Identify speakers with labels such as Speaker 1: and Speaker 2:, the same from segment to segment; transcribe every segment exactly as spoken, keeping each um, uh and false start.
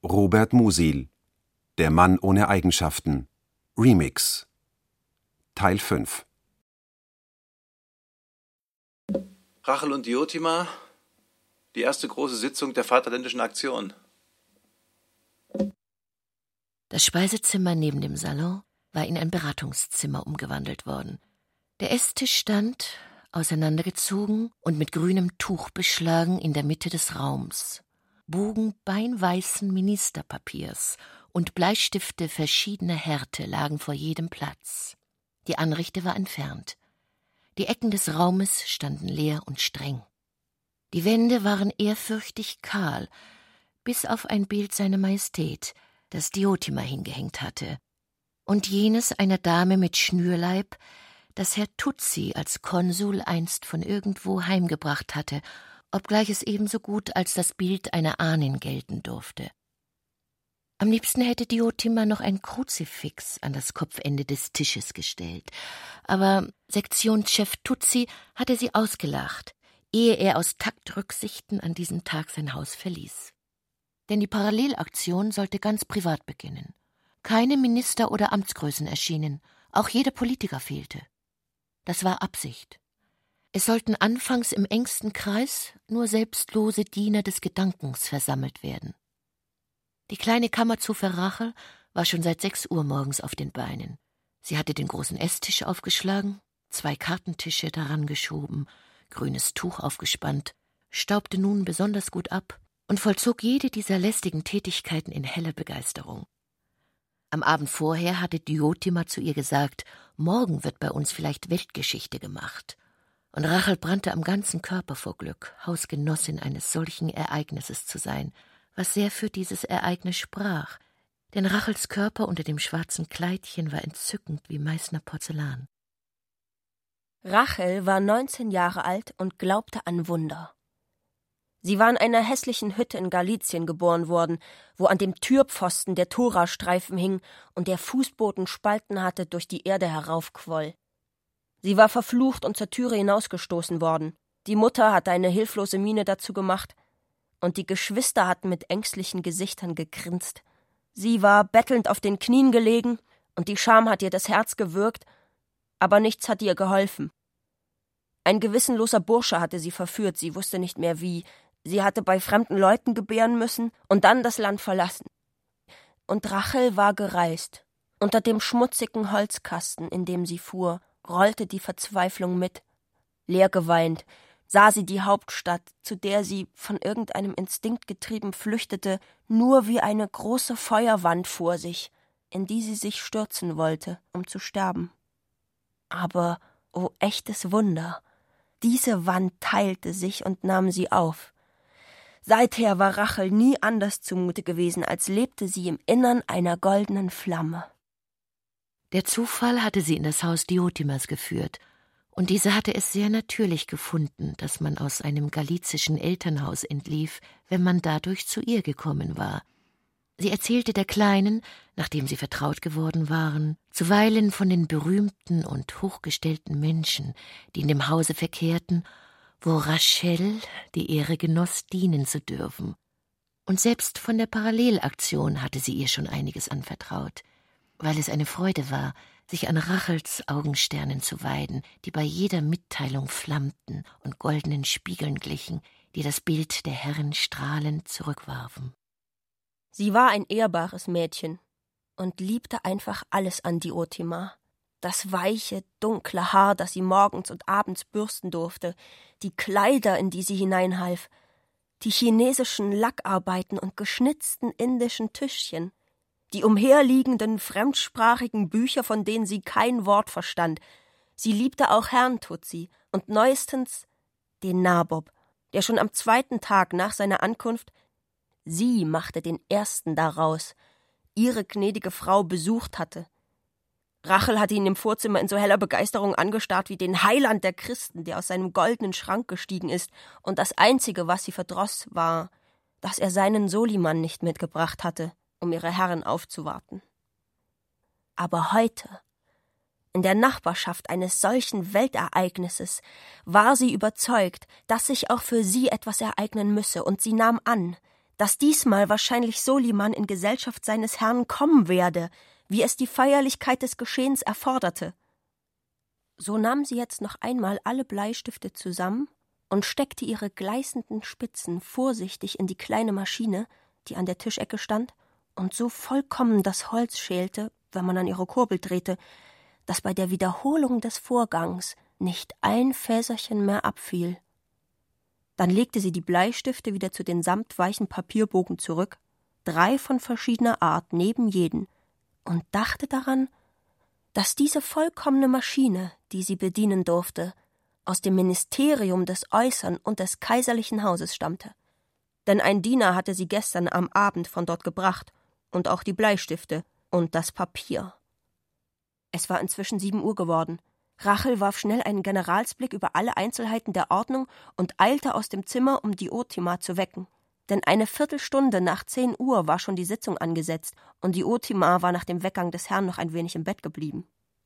Speaker 1: Robert Musil, Der Mann ohne Eigenschaften, Remix, Teil fünf.
Speaker 2: Rachel und Diotima, die erste große Sitzung der Vaterländischen Aktion.
Speaker 3: Das Speisezimmer neben dem Salon war in ein Beratungszimmer umgewandelt worden. Der Esstisch stand, auseinandergezogen und mit grünem Tuch beschlagen, in der Mitte des Raums. Bogen beinweißen Ministerpapiers und Bleistifte verschiedener Härte lagen vor jedem Platz. Die Anrichte war entfernt. Die Ecken des Raumes standen leer und streng. Die Wände waren ehrfürchtig kahl, bis auf ein Bild seiner Majestät, das Diotima hingehängt hatte, und jenes einer Dame mit Schnürleib, das Herr Tutsi als Konsul einst von irgendwo heimgebracht hatte, obgleich es ebenso gut als das Bild einer Ahnin gelten durfte. Am liebsten hätte Diotima noch ein Kruzifix an das Kopfende des Tisches gestellt, aber Sektionschef Tutsi hatte sie ausgelacht, ehe er aus Taktrücksichten an diesem Tag sein Haus verließ. Denn die Parallelaktion sollte ganz privat beginnen. Keine Minister oder Amtsgrößen erschienen, auch jeder Politiker fehlte. Das war Absicht. Es sollten anfangs im engsten Kreis nur selbstlose Diener des Gedankens versammelt werden. Die kleine Kammerzofe für Rachel war schon seit sechs Uhr morgens auf den Beinen. Sie hatte den großen Esstisch aufgeschlagen, zwei Kartentische daran geschoben, grünes Tuch aufgespannt, staubte nun besonders gut ab und vollzog jede dieser lästigen Tätigkeiten in heller Begeisterung. Am Abend vorher hatte Diotima zu ihr gesagt, morgen wird bei uns vielleicht Weltgeschichte gemacht. Und Rachel brannte am ganzen Körper vor Glück, Hausgenossin eines solchen Ereignisses zu sein, was sehr für dieses Ereignis sprach, denn Rachels Körper unter dem schwarzen Kleidchen war entzückend wie Meißner Porzellan.
Speaker 4: Rachel war neunzehn Jahre alt und glaubte an Wunder. Sie war in einer hässlichen Hütte in Galizien geboren worden, wo an dem Türpfosten der Torastreifen hing und der Fußboden Spalten hatte, durch die Erde heraufquoll. Sie war verflucht und zur Türe hinausgestoßen worden. Die Mutter hatte eine hilflose Miene dazu gemacht, und die Geschwister hatten mit ängstlichen Gesichtern gegrinst. Sie war bettelnd auf den Knien gelegen, und die Scham hat ihr das Herz gewürgt, aber nichts hat ihr geholfen. Ein gewissenloser Bursche hatte sie verführt, sie wusste nicht mehr wie. Sie hatte bei fremden Leuten gebären müssen und dann das Land verlassen. Und Rachel war gereist. Unter dem schmutzigen Holzkasten, in dem sie fuhr, rollte die Verzweiflung mit. Leer geweint sah sie die Hauptstadt, zu der sie, von irgendeinem Instinkt getrieben, flüchtete, nur wie eine große Feuerwand vor sich, in die sie sich stürzen wollte, um zu sterben. Aber, o echtes Wunder, diese Wand teilte sich und nahm sie auf. Seither war Rachel nie anders zumute gewesen, als lebte sie im Innern einer goldenen Flamme.
Speaker 3: Der Zufall hatte sie in das Haus Diotimas geführt, und diese hatte es sehr natürlich gefunden, dass man aus einem galizischen Elternhaus entlief, wenn man dadurch zu ihr gekommen war. Sie erzählte der Kleinen, nachdem sie vertraut geworden waren, zuweilen von den berühmten und hochgestellten Menschen, die in dem Hause verkehrten, wo Rachel die Ehre genoss, dienen zu dürfen. Und selbst von der Parallelaktion hatte sie ihr schon einiges anvertraut, weil es eine Freude war, sich an Rachels Augensternen zu weiden, die bei jeder Mitteilung flammten und goldenen Spiegeln glichen, die das Bild der Herren strahlend zurückwarfen.
Speaker 4: Sie war ein ehrbares Mädchen und liebte einfach alles an Diotima. Das weiche, dunkle Haar, das sie morgens und abends bürsten durfte, die Kleider, in die sie hineinhalf, die chinesischen Lackarbeiten und geschnitzten indischen Tischchen, die umherliegenden fremdsprachigen Bücher, von denen sie kein Wort verstand. Sie liebte auch Herrn Tutsi und neuestens den Nabob, der schon am zweiten Tag nach seiner Ankunft, sie machte den ersten daraus, ihre gnädige Frau besucht hatte. Rachel hatte ihn im Vorzimmer in so heller Begeisterung angestarrt wie den Heiland der Christen, der aus seinem goldenen Schrank gestiegen ist, und das Einzige, was sie verdross, war, dass er seinen Soliman nicht mitgebracht hatte, um ihre Herren aufzuwarten. Aber heute, in der Nachbarschaft eines solchen Weltereignisses, war sie überzeugt, dass sich auch für sie etwas ereignen müsse, und sie nahm an, dass diesmal wahrscheinlich Soliman in Gesellschaft seines Herrn kommen werde, wie es die Feierlichkeit des Geschehens erforderte. So nahm sie jetzt noch einmal alle Bleistifte zusammen und steckte ihre gleißenden Spitzen vorsichtig in die kleine Maschine, die an der Tischecke stand, und so vollkommen das Holz schälte, wenn man an ihre Kurbel drehte, dass bei der Wiederholung des Vorgangs nicht ein Fäserchen mehr abfiel. Dann legte sie die Bleistifte wieder zu den samtweichen Papierbogen zurück, drei von verschiedener Art neben jeden, und dachte daran, dass diese vollkommene Maschine, die sie bedienen durfte, aus dem Ministerium des Äußern und des kaiserlichen Hauses stammte. Denn ein Diener hatte sie gestern am Abend von dort gebracht, und auch die Bleistifte und das Papier. Es war inzwischen sieben Uhr geworden. Rachel warf schnell einen Generalsblick über alle Einzelheiten der Ordnung und eilte aus dem Zimmer, um Diotima zu wecken. Denn eine Viertelstunde nach zehn Uhr war schon die Sitzung angesetzt, und Diotima war nach dem Weggang des Herrn noch ein wenig im Bett geblieben.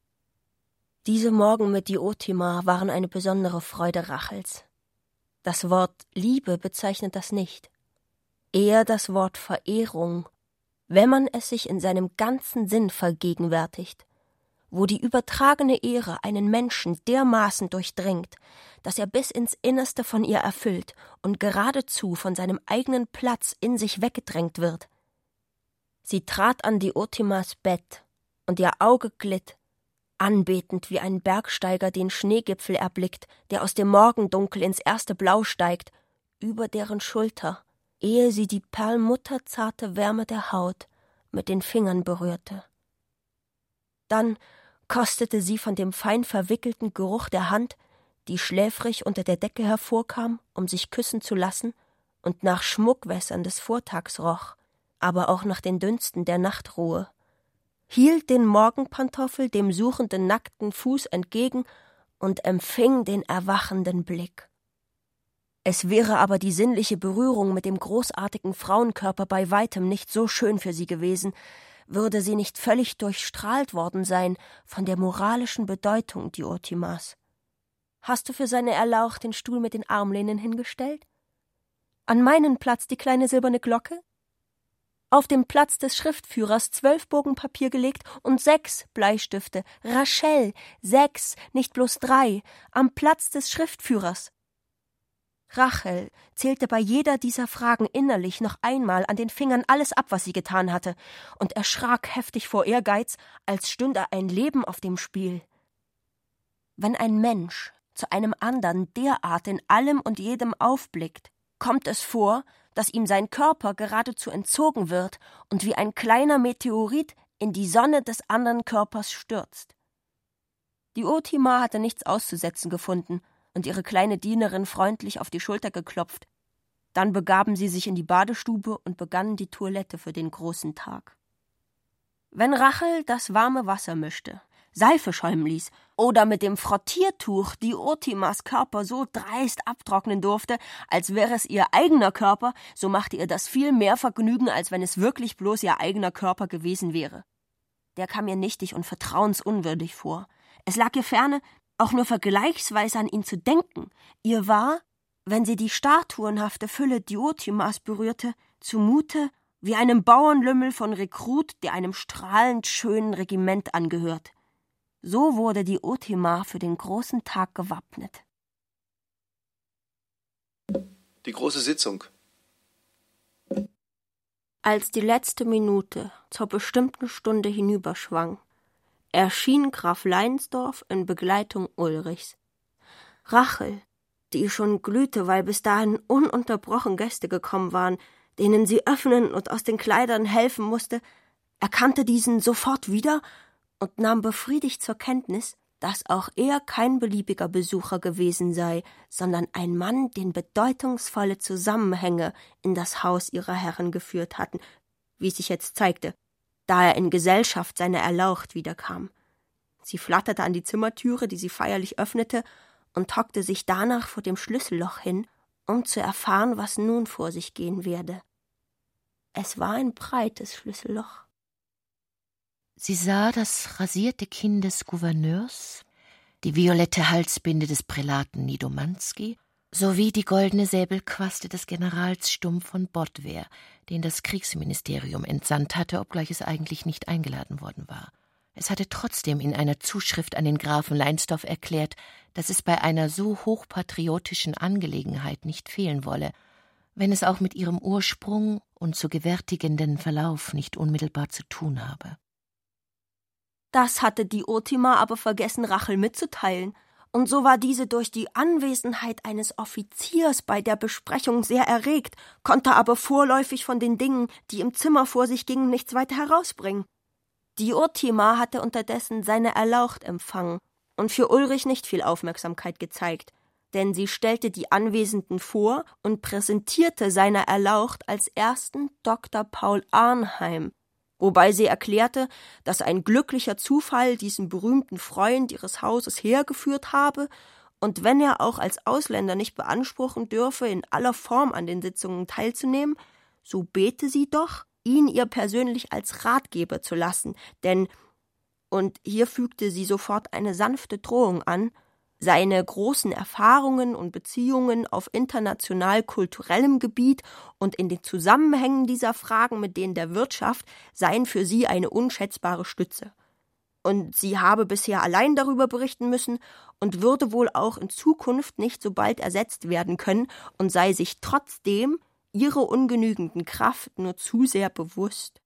Speaker 4: Diese Morgen mit Diotima waren eine besondere Freude Rachels. Das Wort Liebe bezeichnet das nicht, eher das Wort Verehrung, wenn man es sich in seinem ganzen Sinn vergegenwärtigt, wo die übertragene Ehre einen Menschen dermaßen durchdringt, dass er bis ins Innerste von ihr erfüllt und geradezu von seinem eigenen Platz in sich weggedrängt wird. Sie trat an Diotimas Bett, und ihr Auge glitt, anbetend wie ein Bergsteiger den Schneegipfel erblickt, der aus dem Morgendunkel ins erste Blau steigt, über deren Schulter, ehe sie die perlmutterzarte Wärme der Haut mit den Fingern berührte. Dann kostete sie von dem fein verwickelten Geruch der Hand, die schläfrig unter der Decke hervorkam, um sich küssen zu lassen, und nach Schmuckwässern des Vortags roch, aber auch nach den Dünsten der Nachtruhe, hielt den Morgenpantoffel dem suchenden nackten Fuß entgegen und empfing den erwachenden Blick. Es wäre aber die sinnliche Berührung mit dem großartigen Frauenkörper bei weitem nicht so schön für sie gewesen, würde sie nicht völlig durchstrahlt worden sein von der moralischen Bedeutung Diotimas. Hast du für seine Erlauch den Stuhl mit den Armlehnen hingestellt? An meinen Platz die kleine silberne Glocke? Auf dem Platz des Schriftführers zwölf Bogen Papier gelegt und sechs Bleistifte. Rachel, sechs, nicht bloß drei, am Platz des Schriftführers. Rachel zählte bei jeder dieser Fragen innerlich noch einmal an den Fingern alles ab, was sie getan hatte, und erschrak heftig vor Ehrgeiz, als stünde ein Leben auf dem Spiel. Wenn ein Mensch zu einem andern derart in allem und jedem aufblickt, kommt es vor, dass ihm sein Körper geradezu entzogen wird und wie ein kleiner Meteorit in die Sonne des anderen Körpers stürzt. Diotima hatte nichts auszusetzen gefunden und ihre kleine Dienerin freundlich auf die Schulter geklopft. Dann begaben sie sich in die Badestube und begannen die Toilette für den großen Tag. Wenn Rachel das warme Wasser mischte, Seife schäumen ließ oder mit dem Frottiertuch Diotimas Körper so dreist abtrocknen durfte, als wäre es ihr eigener Körper, so machte ihr das viel mehr Vergnügen, als wenn es wirklich bloß ihr eigener Körper gewesen wäre. Der kam ihr nichtig und vertrauensunwürdig vor. Es lag ihr ferne, auch nur vergleichsweise an ihn zu denken. Ihr war, wenn sie die statuenhafte Fülle Diotimas berührte, zumute wie einem Bauernlümmel von Rekrut, der einem strahlend schönen Regiment angehört. So wurde Diotima für den großen Tag gewappnet.
Speaker 2: Die große Sitzung.
Speaker 4: Als die letzte Minute zur bestimmten Stunde hinüberschwang, erschien Graf Leinsdorf in Begleitung Ulrichs. Rachel, die schon glühte, weil bis dahin ununterbrochen Gäste gekommen waren, denen sie öffnen und aus den Kleidern helfen musste, erkannte diesen sofort wieder und nahm befriedigt zur Kenntnis, dass auch er kein beliebiger Besucher gewesen sei, sondern ein Mann, den bedeutungsvolle Zusammenhänge in das Haus ihrer Herren geführt hatten, wie sich jetzt zeigte, da er in Gesellschaft seiner Erlaucht wiederkam. Sie flatterte an die Zimmertüre, die sie feierlich öffnete, und hockte sich danach vor dem Schlüsselloch hin, um zu erfahren, was nun vor sich gehen werde. Es war ein breites Schlüsselloch.
Speaker 3: Sie sah das rasierte Kinn des Gouverneurs, die violette Halsbinde des Prälaten Nidomanski sowie die goldene Säbelquaste des Generals Stumm von Bottwehr, den das Kriegsministerium entsandt hatte, obgleich es eigentlich nicht eingeladen worden war. Es hatte trotzdem in einer Zuschrift an den Grafen Leinsdorf erklärt, dass es bei einer so hochpatriotischen Angelegenheit nicht fehlen wolle, wenn es auch mit ihrem Ursprung und zu gewärtigenden Verlauf nicht unmittelbar zu tun habe.
Speaker 4: Das hatte Diotima aber vergessen, Rachel mitzuteilen, und so war diese durch die Anwesenheit eines Offiziers bei der Besprechung sehr erregt, konnte aber vorläufig von den Dingen, die im Zimmer vor sich gingen, nichts weiter herausbringen. Diotima hatte unterdessen seine Erlaucht empfangen und für Ulrich nicht viel Aufmerksamkeit gezeigt, denn sie stellte die Anwesenden vor und präsentierte seiner Erlaucht als ersten Doktor Paul Arnheim, wobei sie erklärte, dass ein glücklicher Zufall diesen berühmten Freund ihres Hauses hergeführt habe, und wenn er auch als Ausländer nicht beanspruchen dürfe, in aller Form an den Sitzungen teilzunehmen, so bete sie doch, ihn ihr persönlich als Ratgeber zu lassen, denn, und hier fügte sie sofort eine sanfte Drohung an, seine großen Erfahrungen und Beziehungen auf international-kulturellem Gebiet und in den Zusammenhängen dieser Fragen mit denen der Wirtschaft seien für sie eine unschätzbare Stütze. Und sie habe bisher allein darüber berichten müssen und würde wohl auch in Zukunft nicht so bald ersetzt werden können und sei sich trotzdem ihrer ungenügenden Kraft nur zu sehr bewusst.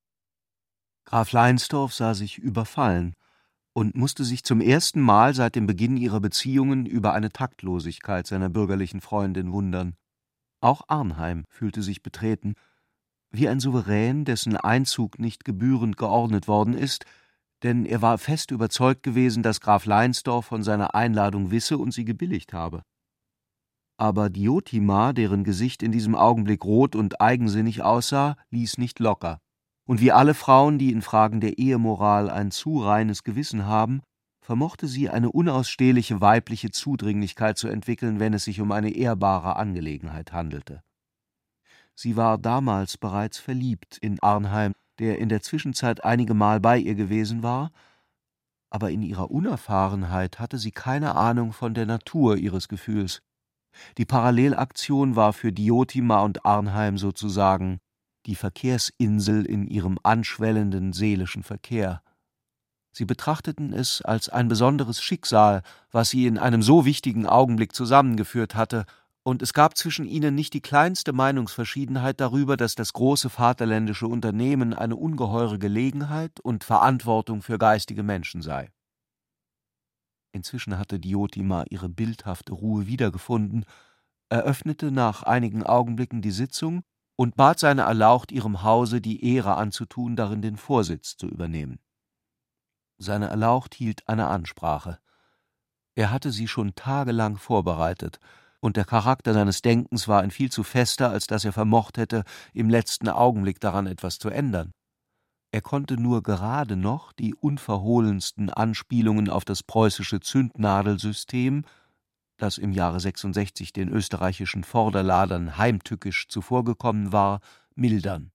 Speaker 5: Graf Leinsdorf sah sich überfallen und musste sich zum ersten Mal seit dem Beginn ihrer Beziehungen über eine Taktlosigkeit seiner bürgerlichen Freundin wundern. Auch Arnheim fühlte sich betreten, wie ein Souverän, dessen Einzug nicht gebührend geordnet worden ist, denn er war fest überzeugt gewesen, dass Graf Leinsdorf von seiner Einladung wisse und sie gebilligt habe. Aber Diotima, deren Gesicht in diesem Augenblick rot und eigensinnig aussah, ließ nicht locker. Und wie alle Frauen, die in Fragen der Ehemoral ein zu reines Gewissen haben, vermochte sie eine unausstehliche weibliche Zudringlichkeit zu entwickeln, wenn es sich um eine ehrbare Angelegenheit handelte. Sie war damals bereits verliebt in Arnheim, der in der Zwischenzeit einige Mal bei ihr gewesen war, aber in ihrer Unerfahrenheit hatte sie keine Ahnung von der Natur ihres Gefühls. Die Parallelaktion war für Diotima und Arnheim sozusagen die Verkehrsinsel in ihrem anschwellenden seelischen Verkehr. Sie betrachteten es als ein besonderes Schicksal, was sie in einem so wichtigen Augenblick zusammengeführt hatte, und es gab zwischen ihnen nicht die kleinste Meinungsverschiedenheit darüber, dass das große vaterländische Unternehmen eine ungeheure Gelegenheit und Verantwortung für geistige Menschen sei. Inzwischen hatte Diotima ihre bildhafte Ruhe wiedergefunden, eröffnete nach einigen Augenblicken die Sitzung und bat seine Erlaucht, ihrem Hause die Ehre anzutun, darin den Vorsitz zu übernehmen. Seine Erlaucht hielt eine Ansprache. Er hatte sie schon tagelang vorbereitet, und der Charakter seines Denkens war ein viel zu fester, als dass er vermocht hätte, im letzten Augenblick daran etwas zu ändern. Er konnte nur gerade noch die unverhohlensten Anspielungen auf das preußische Zündnadelsystem, das im Jahre sechsundsechzig den österreichischen Vorderladern heimtückisch zuvorgekommen war, mildern.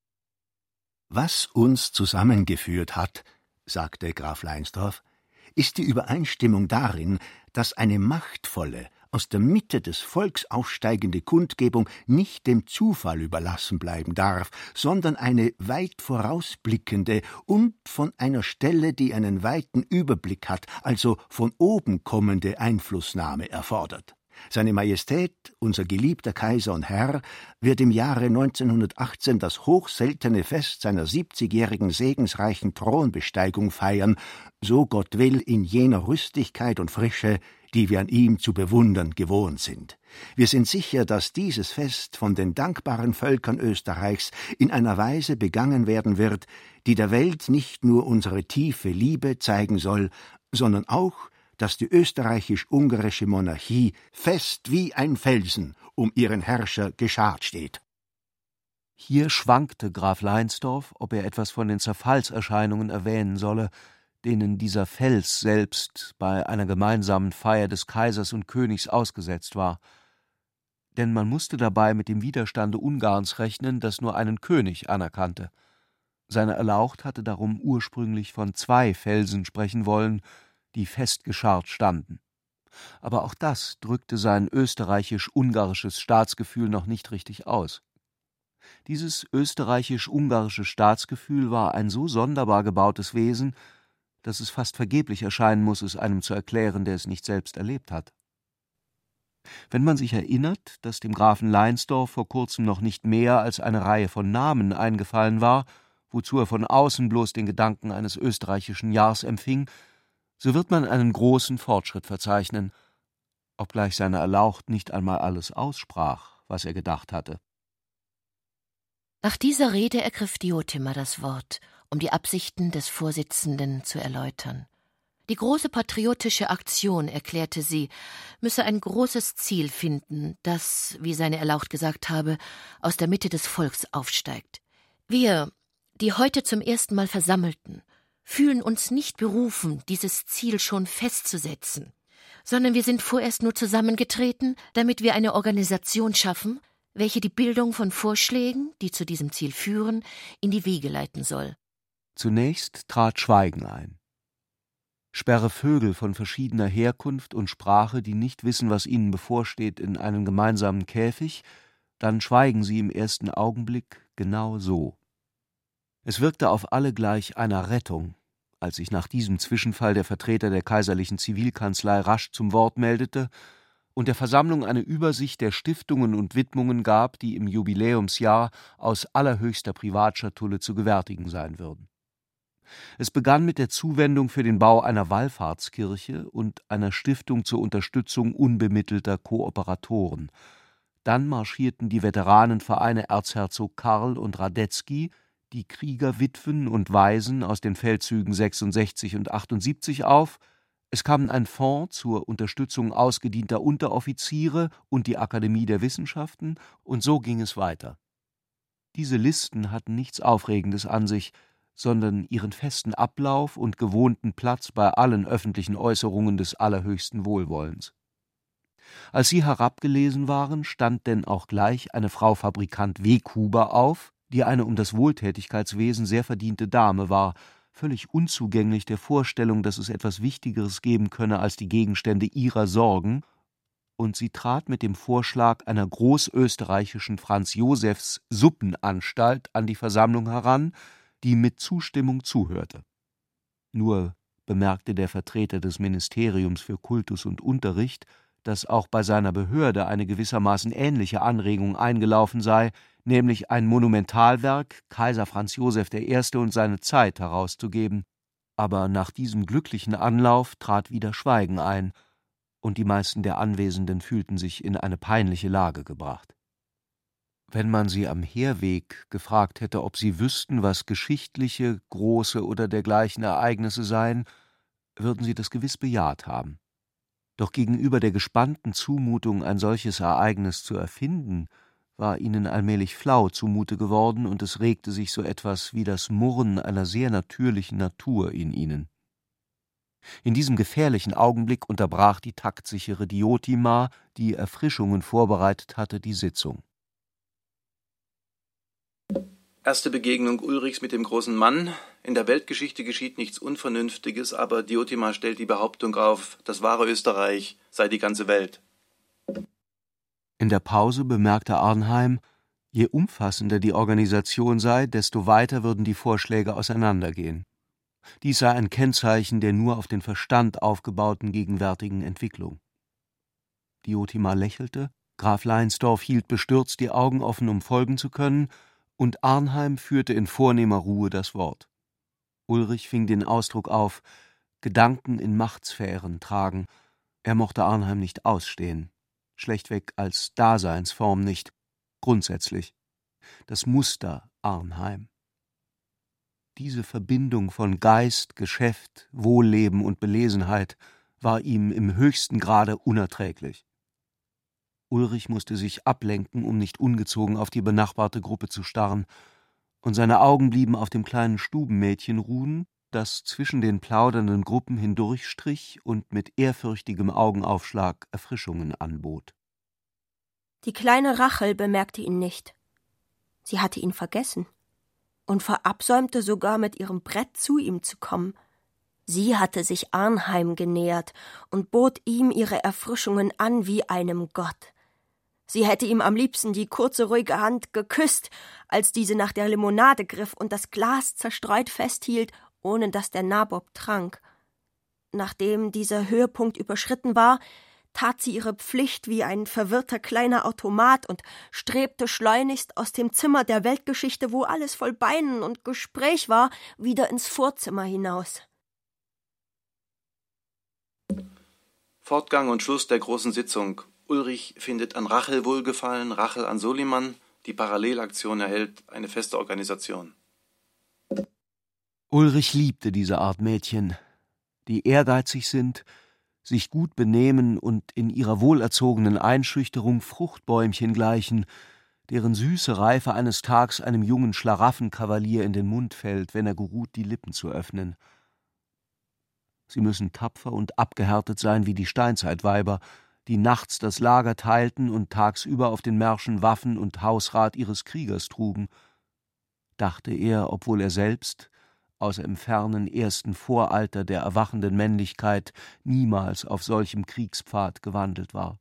Speaker 6: Was uns zusammengeführt hat, sagte Graf Leinsdorf, ist die Übereinstimmung darin, dass eine machtvolle, aus der Mitte des Volks aufsteigende Kundgebung nicht dem Zufall überlassen bleiben darf, sondern eine weit vorausblickende und von einer Stelle, die einen weiten Überblick hat, also von oben kommende Einflussnahme erfordert. Seine Majestät, unser geliebter Kaiser und Herr, wird im Jahre neunzehnhundertachtzehn das hochseltene Fest seiner siebzigjährigen segensreichen Thronbesteigung feiern, so Gott will, in jener Rüstigkeit und Frische, die wir an ihm zu bewundern gewohnt sind. Wir sind sicher, dass dieses Fest von den dankbaren Völkern Österreichs in einer Weise begangen werden wird, die der Welt nicht nur unsere tiefe Liebe zeigen soll, sondern auch, dass die österreichisch-ungarische Monarchie fest wie ein Felsen um ihren Herrscher geschart steht.
Speaker 5: Hier schwankte Graf Leinsdorf, ob er etwas von den Zerfallserscheinungen erwähnen solle, denen dieser Fels selbst bei einer gemeinsamen Feier des Kaisers und Königs ausgesetzt war. Denn man musste dabei mit dem Widerstande Ungarns rechnen, das nur einen König anerkannte. Seine Erlaucht hatte darum ursprünglich von zwei Felsen sprechen wollen, die festgescharrt standen. Aber auch das drückte sein österreichisch-ungarisches Staatsgefühl noch nicht richtig aus. Dieses österreichisch-ungarische Staatsgefühl war ein so sonderbar gebautes Wesen, dass es fast vergeblich erscheinen muss, es einem zu erklären, der es nicht selbst erlebt hat. Wenn man sich erinnert, dass dem Grafen Leinsdorf vor kurzem noch nicht mehr als eine Reihe von Namen eingefallen war, wozu er von außen bloß den Gedanken eines österreichischen Jahrs empfing, so wird man einen großen Fortschritt verzeichnen, obgleich seine Erlaucht nicht einmal alles aussprach, was er gedacht hatte.
Speaker 3: Nach dieser Rede ergriff Diotima das Wort, um die Absichten des Vorsitzenden zu erläutern. Die große patriotische Aktion, erklärte sie, müsse ein großes Ziel finden, das, wie seine Erlaucht gesagt habe, aus der Mitte des Volks aufsteigt. Wir, die heute zum ersten Mal Versammelten, fühlen uns nicht berufen, dieses Ziel schon festzusetzen, sondern wir sind vorerst nur zusammengetreten, damit wir eine Organisation schaffen, welche die Bildung von Vorschlägen, die zu diesem Ziel führen, in die Wege leiten soll.
Speaker 5: Zunächst trat Schweigen ein. Sperre Vögel von verschiedener Herkunft und Sprache, die nicht wissen, was ihnen bevorsteht, in einen gemeinsamen Käfig, dann schweigen sie im ersten Augenblick genau so. Es wirkte auf alle gleich einer Rettung, als sich nach diesem Zwischenfall der Vertreter der kaiserlichen Zivilkanzlei rasch zum Wort meldete und der Versammlung eine Übersicht der Stiftungen und Widmungen gab, die im Jubiläumsjahr aus allerhöchster Privatschatulle zu gewärtigen sein würden. Es begann mit der Zuwendung für den Bau einer Wallfahrtskirche und einer Stiftung zur Unterstützung unbemittelter Kooperatoren. Dann marschierten die Veteranenvereine Erzherzog Karl und Radetzky, die Kriegerwitwen und Waisen aus den Feldzügen sechsundsechzig und achtundsiebzig auf, es kamen ein Fonds zur Unterstützung ausgedienter Unteroffiziere und die Akademie der Wissenschaften, und so ging es weiter. Diese Listen hatten nichts Aufregendes an sich, sondern ihren festen Ablauf und gewohnten Platz bei allen öffentlichen Äußerungen des allerhöchsten Wohlwollens. Als sie herabgelesen waren, stand denn auch gleich eine Frau Fabrikant Weghuber auf, die eine um das Wohltätigkeitswesen sehr verdiente Dame war, völlig unzugänglich der Vorstellung, dass es etwas Wichtigeres geben könne als die Gegenstände ihrer Sorgen, und sie trat mit dem Vorschlag einer großösterreichischen Franz Josephs Suppenanstalt an die Versammlung heran, die mit Zustimmung zuhörte. Nur bemerkte der Vertreter des Ministeriums für Kultus und Unterricht, dass auch bei seiner Behörde eine gewissermaßen ähnliche Anregung eingelaufen sei, nämlich ein Monumentalwerk Kaiser Franz Joseph der Erste und seine Zeit herauszugeben. Aber nach diesem glücklichen Anlauf trat wieder Schweigen ein, und die meisten der Anwesenden fühlten sich in eine peinliche Lage gebracht. Wenn man sie am Herweg gefragt hätte, ob sie wüssten, was geschichtliche, große oder dergleichen Ereignisse seien, würden sie das gewiss bejaht haben. Doch gegenüber der gespannten Zumutung, ein solches Ereignis zu erfinden, war ihnen allmählich flau zumute geworden, und es regte sich so etwas wie das Murren einer sehr natürlichen Natur in ihnen. In diesem gefährlichen Augenblick unterbrach die taktsichere Diotima, die Erfrischungen vorbereitet hatte, die Sitzung.
Speaker 2: Erste Begegnung Ulrichs mit dem großen Mann. In der Weltgeschichte geschieht nichts Unvernünftiges, aber Diotima stellt die Behauptung auf, das wahre Österreich sei die ganze Welt.
Speaker 5: In der Pause bemerkte Arnheim, je umfassender die Organisation sei, desto weiter würden die Vorschläge auseinandergehen. Dies sei ein Kennzeichen der nur auf den Verstand aufgebauten gegenwärtigen Entwicklung. Diotima lächelte, Graf Leinsdorf hielt bestürzt die Augen offen, um folgen zu können, und Arnheim führte in vornehmer Ruhe das Wort. Ulrich fing den Ausdruck auf, Gedanken in Machtsphären tragen. Er mochte Arnheim nicht ausstehen, schlechtweg als Daseinsform nicht, grundsätzlich. Das Muster Arnheim. Diese Verbindung von Geist, Geschäft, Wohlleben und Belesenheit war ihm im höchsten Grade unerträglich. Ulrich musste sich ablenken, um nicht ungezogen auf die benachbarte Gruppe zu starren, und seine Augen blieben auf dem kleinen Stubenmädchen ruhen, das zwischen den plaudernden Gruppen hindurchstrich und mit ehrfürchtigem Augenaufschlag Erfrischungen anbot.
Speaker 4: Die kleine Rachel bemerkte ihn nicht. Sie hatte ihn vergessen und verabsäumte sogar, mit ihrem Brett zu ihm zu kommen. Sie hatte sich Arnheim genähert und bot ihm ihre Erfrischungen an wie einem Gott. Sie hätte ihm am liebsten die kurze, ruhige Hand geküsst, als diese nach der Limonade griff und das Glas zerstreut festhielt, ohne dass der Nabob trank. Nachdem dieser Höhepunkt überschritten war, tat sie ihre Pflicht wie ein verwirrter kleiner Automat und strebte schleunigst aus dem Zimmer der Weltgeschichte, wo alles voll Beinen und Gespräch war, wieder ins Vorzimmer hinaus.
Speaker 2: Fortgang und Schluss der großen Sitzung. Ulrich findet an Rachel Wohlgefallen, Rachel an Soliman. Die Parallelaktion erhält eine feste Organisation.
Speaker 5: Ulrich liebte diese Art Mädchen, die ehrgeizig sind, sich gut benehmen und in ihrer wohlerzogenen Einschüchterung Fruchtbäumchen gleichen, deren süße Reife eines Tags einem jungen Schlaraffenkavalier in den Mund fällt, wenn er geruht, die Lippen zu öffnen. Sie müssen tapfer und abgehärtet sein wie die Steinzeitweiber, die nachts das Lager teilten und tagsüber auf den Märschen Waffen und Hausrat ihres Kriegers trugen, dachte er, obwohl er selbst, außer im fernen ersten Voralter der erwachenden Männlichkeit, niemals auf solchem Kriegspfad gewandelt war.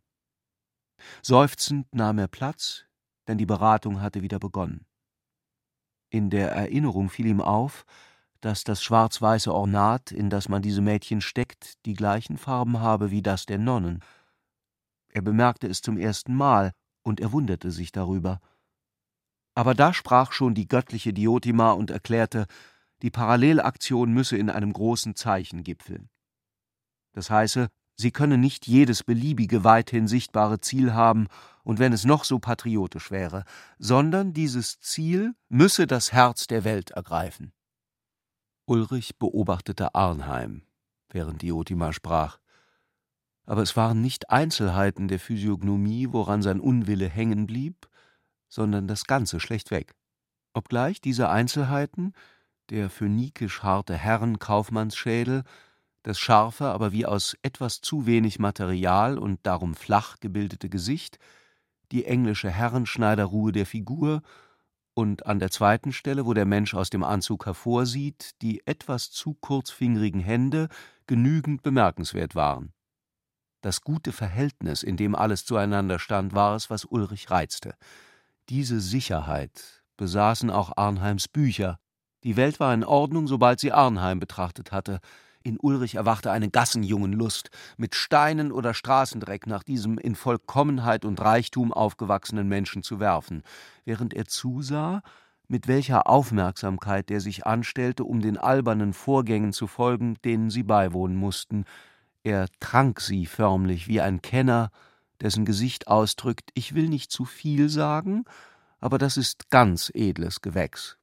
Speaker 5: Seufzend nahm er Platz, denn die Beratung hatte wieder begonnen. In der Erinnerung fiel ihm auf, dass das schwarz-weiße Ornat, in das man diese Mädchen steckt, die gleichen Farben habe wie das der Nonnen. Er bemerkte es zum ersten Mal, und er wunderte sich darüber. Aber da sprach schon die göttliche Diotima und erklärte, die Parallelaktion müsse in einem großen Zeichen gipfeln. Das heiße, sie könne nicht jedes beliebige weithin sichtbare Ziel haben, und wenn es noch so patriotisch wäre, sondern dieses Ziel müsse das Herz der Welt ergreifen. Ulrich beobachtete Arnheim, während Diotima sprach. Aber es waren nicht Einzelheiten der Physiognomie, woran sein Unwille hängen blieb, sondern das Ganze schlechtweg. Obgleich diese Einzelheiten, der phönikisch harte Herrenkaufmannsschädel, das scharfe, aber wie aus etwas zu wenig Material und darum flach gebildete Gesicht, die englische Herrenschneiderruhe der Figur und an der zweiten Stelle, wo der Mensch aus dem Anzug hervorsieht, die etwas zu kurzfingerigen Hände genügend bemerkenswert waren. Das gute Verhältnis, in dem alles zueinander stand, war es, was Ulrich reizte. Diese Sicherheit besaßen auch Arnheims Bücher. Die Welt war in Ordnung, sobald sie Arnheim betrachtet hatte. In Ulrich erwachte eine Gassenjungenlust, mit Steinen oder Straßendreck nach diesem in Vollkommenheit und Reichtum aufgewachsenen Menschen zu werfen, während er zusah, mit welcher Aufmerksamkeit der sich anstellte, um den albernen Vorgängen zu folgen, denen sie beiwohnen mussten. Er trank sie förmlich wie ein Kenner, dessen Gesicht ausdrückt, ich will nicht zu viel sagen, aber das ist ganz edles Gewächs.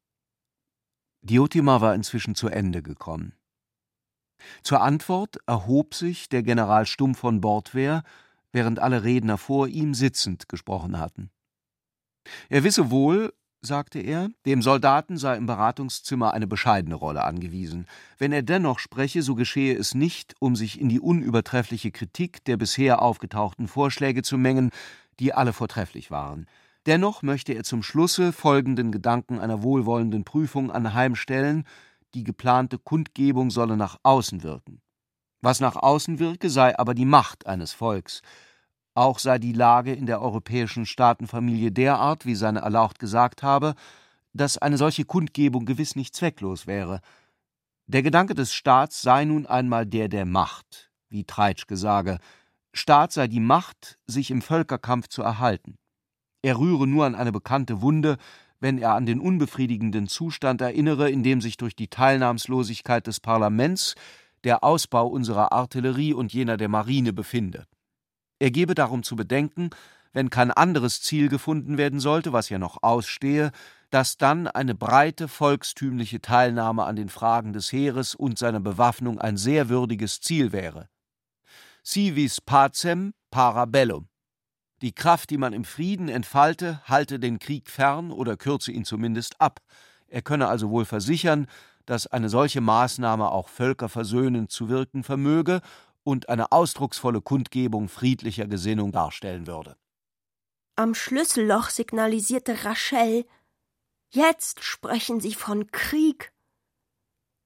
Speaker 5: Diotima war inzwischen zu Ende gekommen. Zur Antwort erhob sich der General Stumm von Bordwehr, während alle Redner vor ihm sitzend gesprochen hatten. Er wisse wohl, sagte er, dem Soldaten sei im Beratungszimmer eine bescheidene Rolle angewiesen. Wenn er dennoch spreche, so geschehe es nicht, um sich in die unübertreffliche Kritik der bisher aufgetauchten Vorschläge zu mengen, die alle vortrefflich waren. Dennoch möchte er zum Schlusse folgenden Gedanken einer wohlwollenden Prüfung anheimstellen: Die geplante Kundgebung solle nach außen wirken. Was nach außen wirke, sei aber die Macht eines Volks. Auch sei die Lage in der europäischen Staatenfamilie derart, wie seine Erlaucht gesagt habe, dass eine solche Kundgebung gewiss nicht zwecklos wäre. Der Gedanke des Staats sei nun einmal der der Macht, wie Treitschke sage. Staat sei die Macht, sich im Völkerkampf zu erhalten. Er rühre nur an eine bekannte Wunde, wenn er an den unbefriedigenden Zustand erinnere, in dem sich durch die Teilnahmslosigkeit des Parlaments der Ausbau unserer Artillerie und jener der Marine befinde. Er gebe darum zu bedenken, wenn kein anderes Ziel gefunden werden sollte, was ja noch ausstehe, dass dann eine breite volkstümliche Teilnahme an den Fragen des Heeres und seiner Bewaffnung ein sehr würdiges Ziel wäre. Si vis pacem, para bellum. Die Kraft, die man im Frieden entfalte, halte den Krieg fern oder kürze ihn zumindest ab. Er könne also wohl versichern, dass eine solche Maßnahme auch völkerversöhnend zu wirken vermöge und eine ausdrucksvolle Kundgebung friedlicher Gesinnung darstellen würde.
Speaker 4: Am Schlüsselloch signalisierte Rachel: »Jetzt sprechen Sie von Krieg.«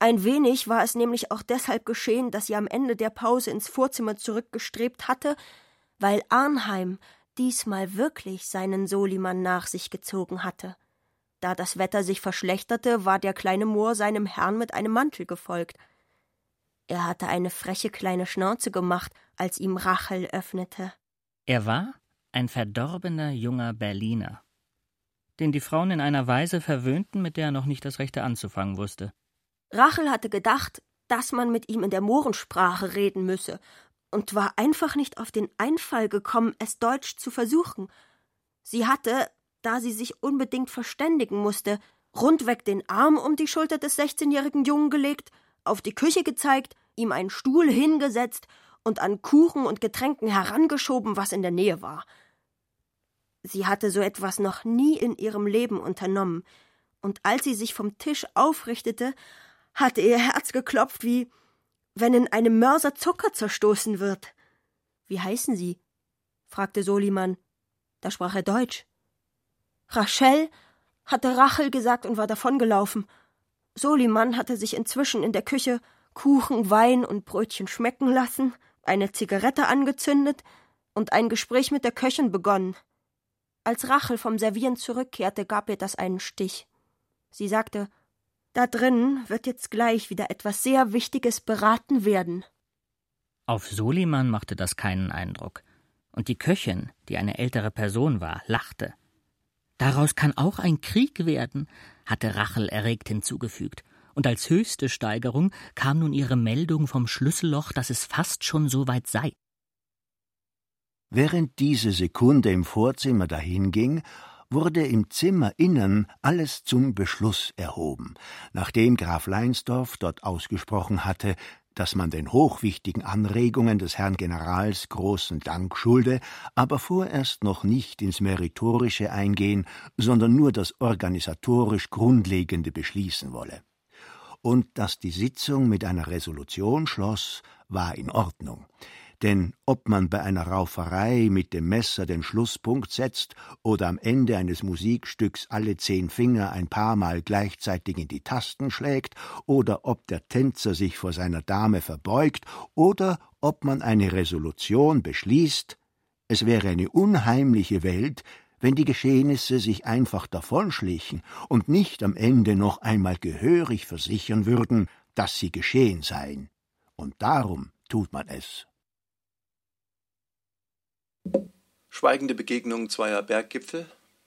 Speaker 4: Ein wenig war es nämlich auch deshalb geschehen, dass sie am Ende der Pause ins Vorzimmer zurückgestrebt hatte, weil Arnheim diesmal wirklich seinen Soliman nach sich gezogen hatte. Da das Wetter sich verschlechterte, war der kleine Mohr seinem Herrn mit einem Mantel gefolgt. Er hatte eine freche kleine Schnauze gemacht, als ihm Rachel öffnete.
Speaker 7: Er war ein verdorbener junger Berliner, den die Frauen in einer Weise verwöhnten, mit der er noch nicht das Rechte anzufangen wusste.
Speaker 4: Rachel hatte gedacht, dass man mit ihm in der Mohrensprache reden müsse, und war einfach nicht auf den Einfall gekommen, es Deutsch zu versuchen. Sie hatte, da sie sich unbedingt verständigen musste, rundweg den Arm um die Schulter des sechzehnjährigen Jungen gelegt, auf die Küche gezeigt, ihm einen Stuhl hingesetzt und an Kuchen und Getränken herangeschoben, was in der Nähe war. Sie hatte so etwas noch nie in ihrem Leben unternommen, und als sie sich vom Tisch aufrichtete, hatte ihr Herz geklopft, wie wenn in einem Mörser Zucker zerstoßen wird. »Wie heißen Sie?« fragte Soliman. Da sprach er Deutsch. Rachel, hatte Rachel gesagt und war davongelaufen. Soliman hatte sich inzwischen in der Küche Kuchen, Wein und Brötchen schmecken lassen, eine Zigarette angezündet und ein Gespräch mit der Köchin begonnen. Als Rachel vom Servieren zurückkehrte, gab ihr das einen Stich. Sie sagte, »Da drinnen wird jetzt gleich wieder etwas sehr Wichtiges beraten werden.«
Speaker 7: Auf Soliman machte das keinen Eindruck, und die Köchin, die eine ältere Person war, lachte. »Daraus kann auch ein Krieg werden«, hatte Rachel erregt hinzugefügt, und als höchste Steigerung kam nun ihre Meldung vom Schlüsselloch, dass es fast schon so weit sei.
Speaker 6: Während diese Sekunde im Vorzimmer dahinging, wurde im Zimmerinnern alles zum Beschluss erhoben, nachdem Graf Leinsdorf dort ausgesprochen hatte, dass man den hochwichtigen Anregungen des Herrn Generals großen Dank schulde, aber vorerst noch nicht ins Meritorische eingehen, sondern nur das organisatorisch Grundlegende beschließen wolle. Und dass die Sitzung mit einer Resolution schloss, war in Ordnung. Denn ob man bei einer Rauferei mit dem Messer den Schlusspunkt setzt oder am Ende eines Musikstücks alle zehn Finger ein paar Mal gleichzeitig in die Tasten schlägt oder ob der Tänzer sich vor seiner Dame verbeugt oder ob man eine Resolution beschließt, es wäre eine unheimliche Welt, wenn die Geschehnisse sich einfach davonschlichen und nicht am Ende noch einmal gehörig versichern würden, dass sie geschehen seien. Und darum tut man es.
Speaker 2: Schweigende Begegnung zweier Berggipfel.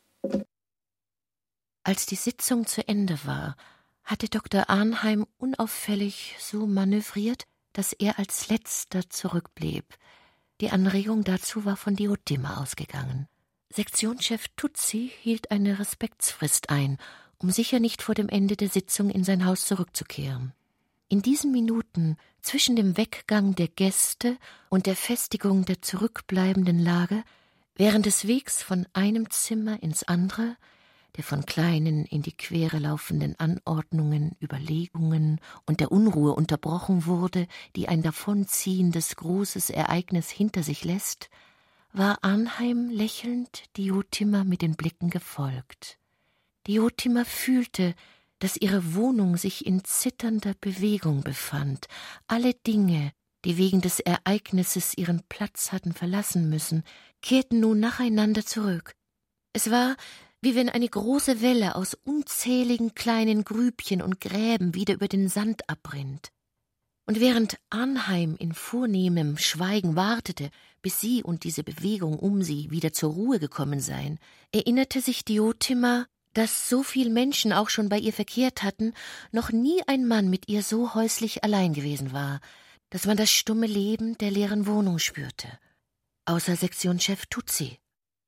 Speaker 3: Als die Sitzung zu Ende war, hatte Doktor Arnheim unauffällig so manövriert, dass er als Letzter zurückblieb. Die Anregung dazu war von Diotima ausgegangen. Sektionschef Tutsi hielt eine Respektsfrist ein, um sicher nicht vor dem Ende der Sitzung in sein Haus zurückzukehren. In diesen Minuten zwischen dem Weggang der Gäste und der Festigung der zurückbleibenden Lage, während des Wegs von einem Zimmer ins andere, der von kleinen in die Quere laufenden Anordnungen, Überlegungen und der Unruhe unterbrochen wurde, die ein davonziehendes großes Ereignis hinter sich lässt, war Arnheim lächelnd Diotima mit den Blicken gefolgt. Diotima fühlte, dass ihre Wohnung sich in zitternder Bewegung befand. Alle Dinge, die wegen des Ereignisses ihren Platz hatten verlassen müssen, kehrten nun nacheinander zurück. Es war, wie wenn eine große Welle aus unzähligen kleinen Grübchen und Gräben wieder über den Sand abrinnt. Und während Arnheim in vornehmem Schweigen wartete, bis sie und diese Bewegung um sie wieder zur Ruhe gekommen seien, erinnerte sich Diotima, dass so viel Menschen auch schon bei ihr verkehrt hatten, noch nie ein Mann mit ihr so häuslich allein gewesen war, dass man das stumme Leben der leeren Wohnung spürte. Außer Sektionschef Tutsi.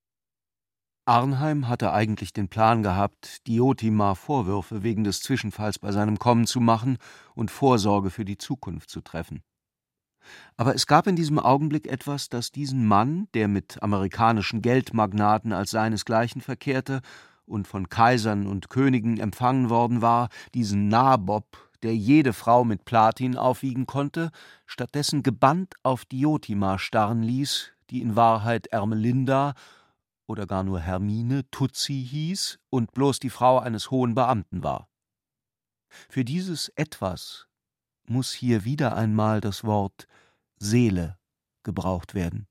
Speaker 5: Arnheim hatte eigentlich den Plan gehabt, Diotima Vorwürfe wegen des Zwischenfalls bei seinem Kommen zu machen und Vorsorge für die Zukunft zu treffen. Aber es gab in diesem Augenblick etwas, das diesen Mann, der mit amerikanischen Geldmagnaten als seinesgleichen verkehrte und von Kaisern und Königen empfangen worden war, diesen Nabob, der jede Frau mit Platin aufwiegen konnte, stattdessen gebannt auf Diotima starren ließ, die in Wahrheit Ermelinda oder gar nur Hermine Tutsi hieß und bloß die Frau eines hohen Beamten war. Für dieses Etwas muss hier wieder einmal das Wort Seele gebraucht werden.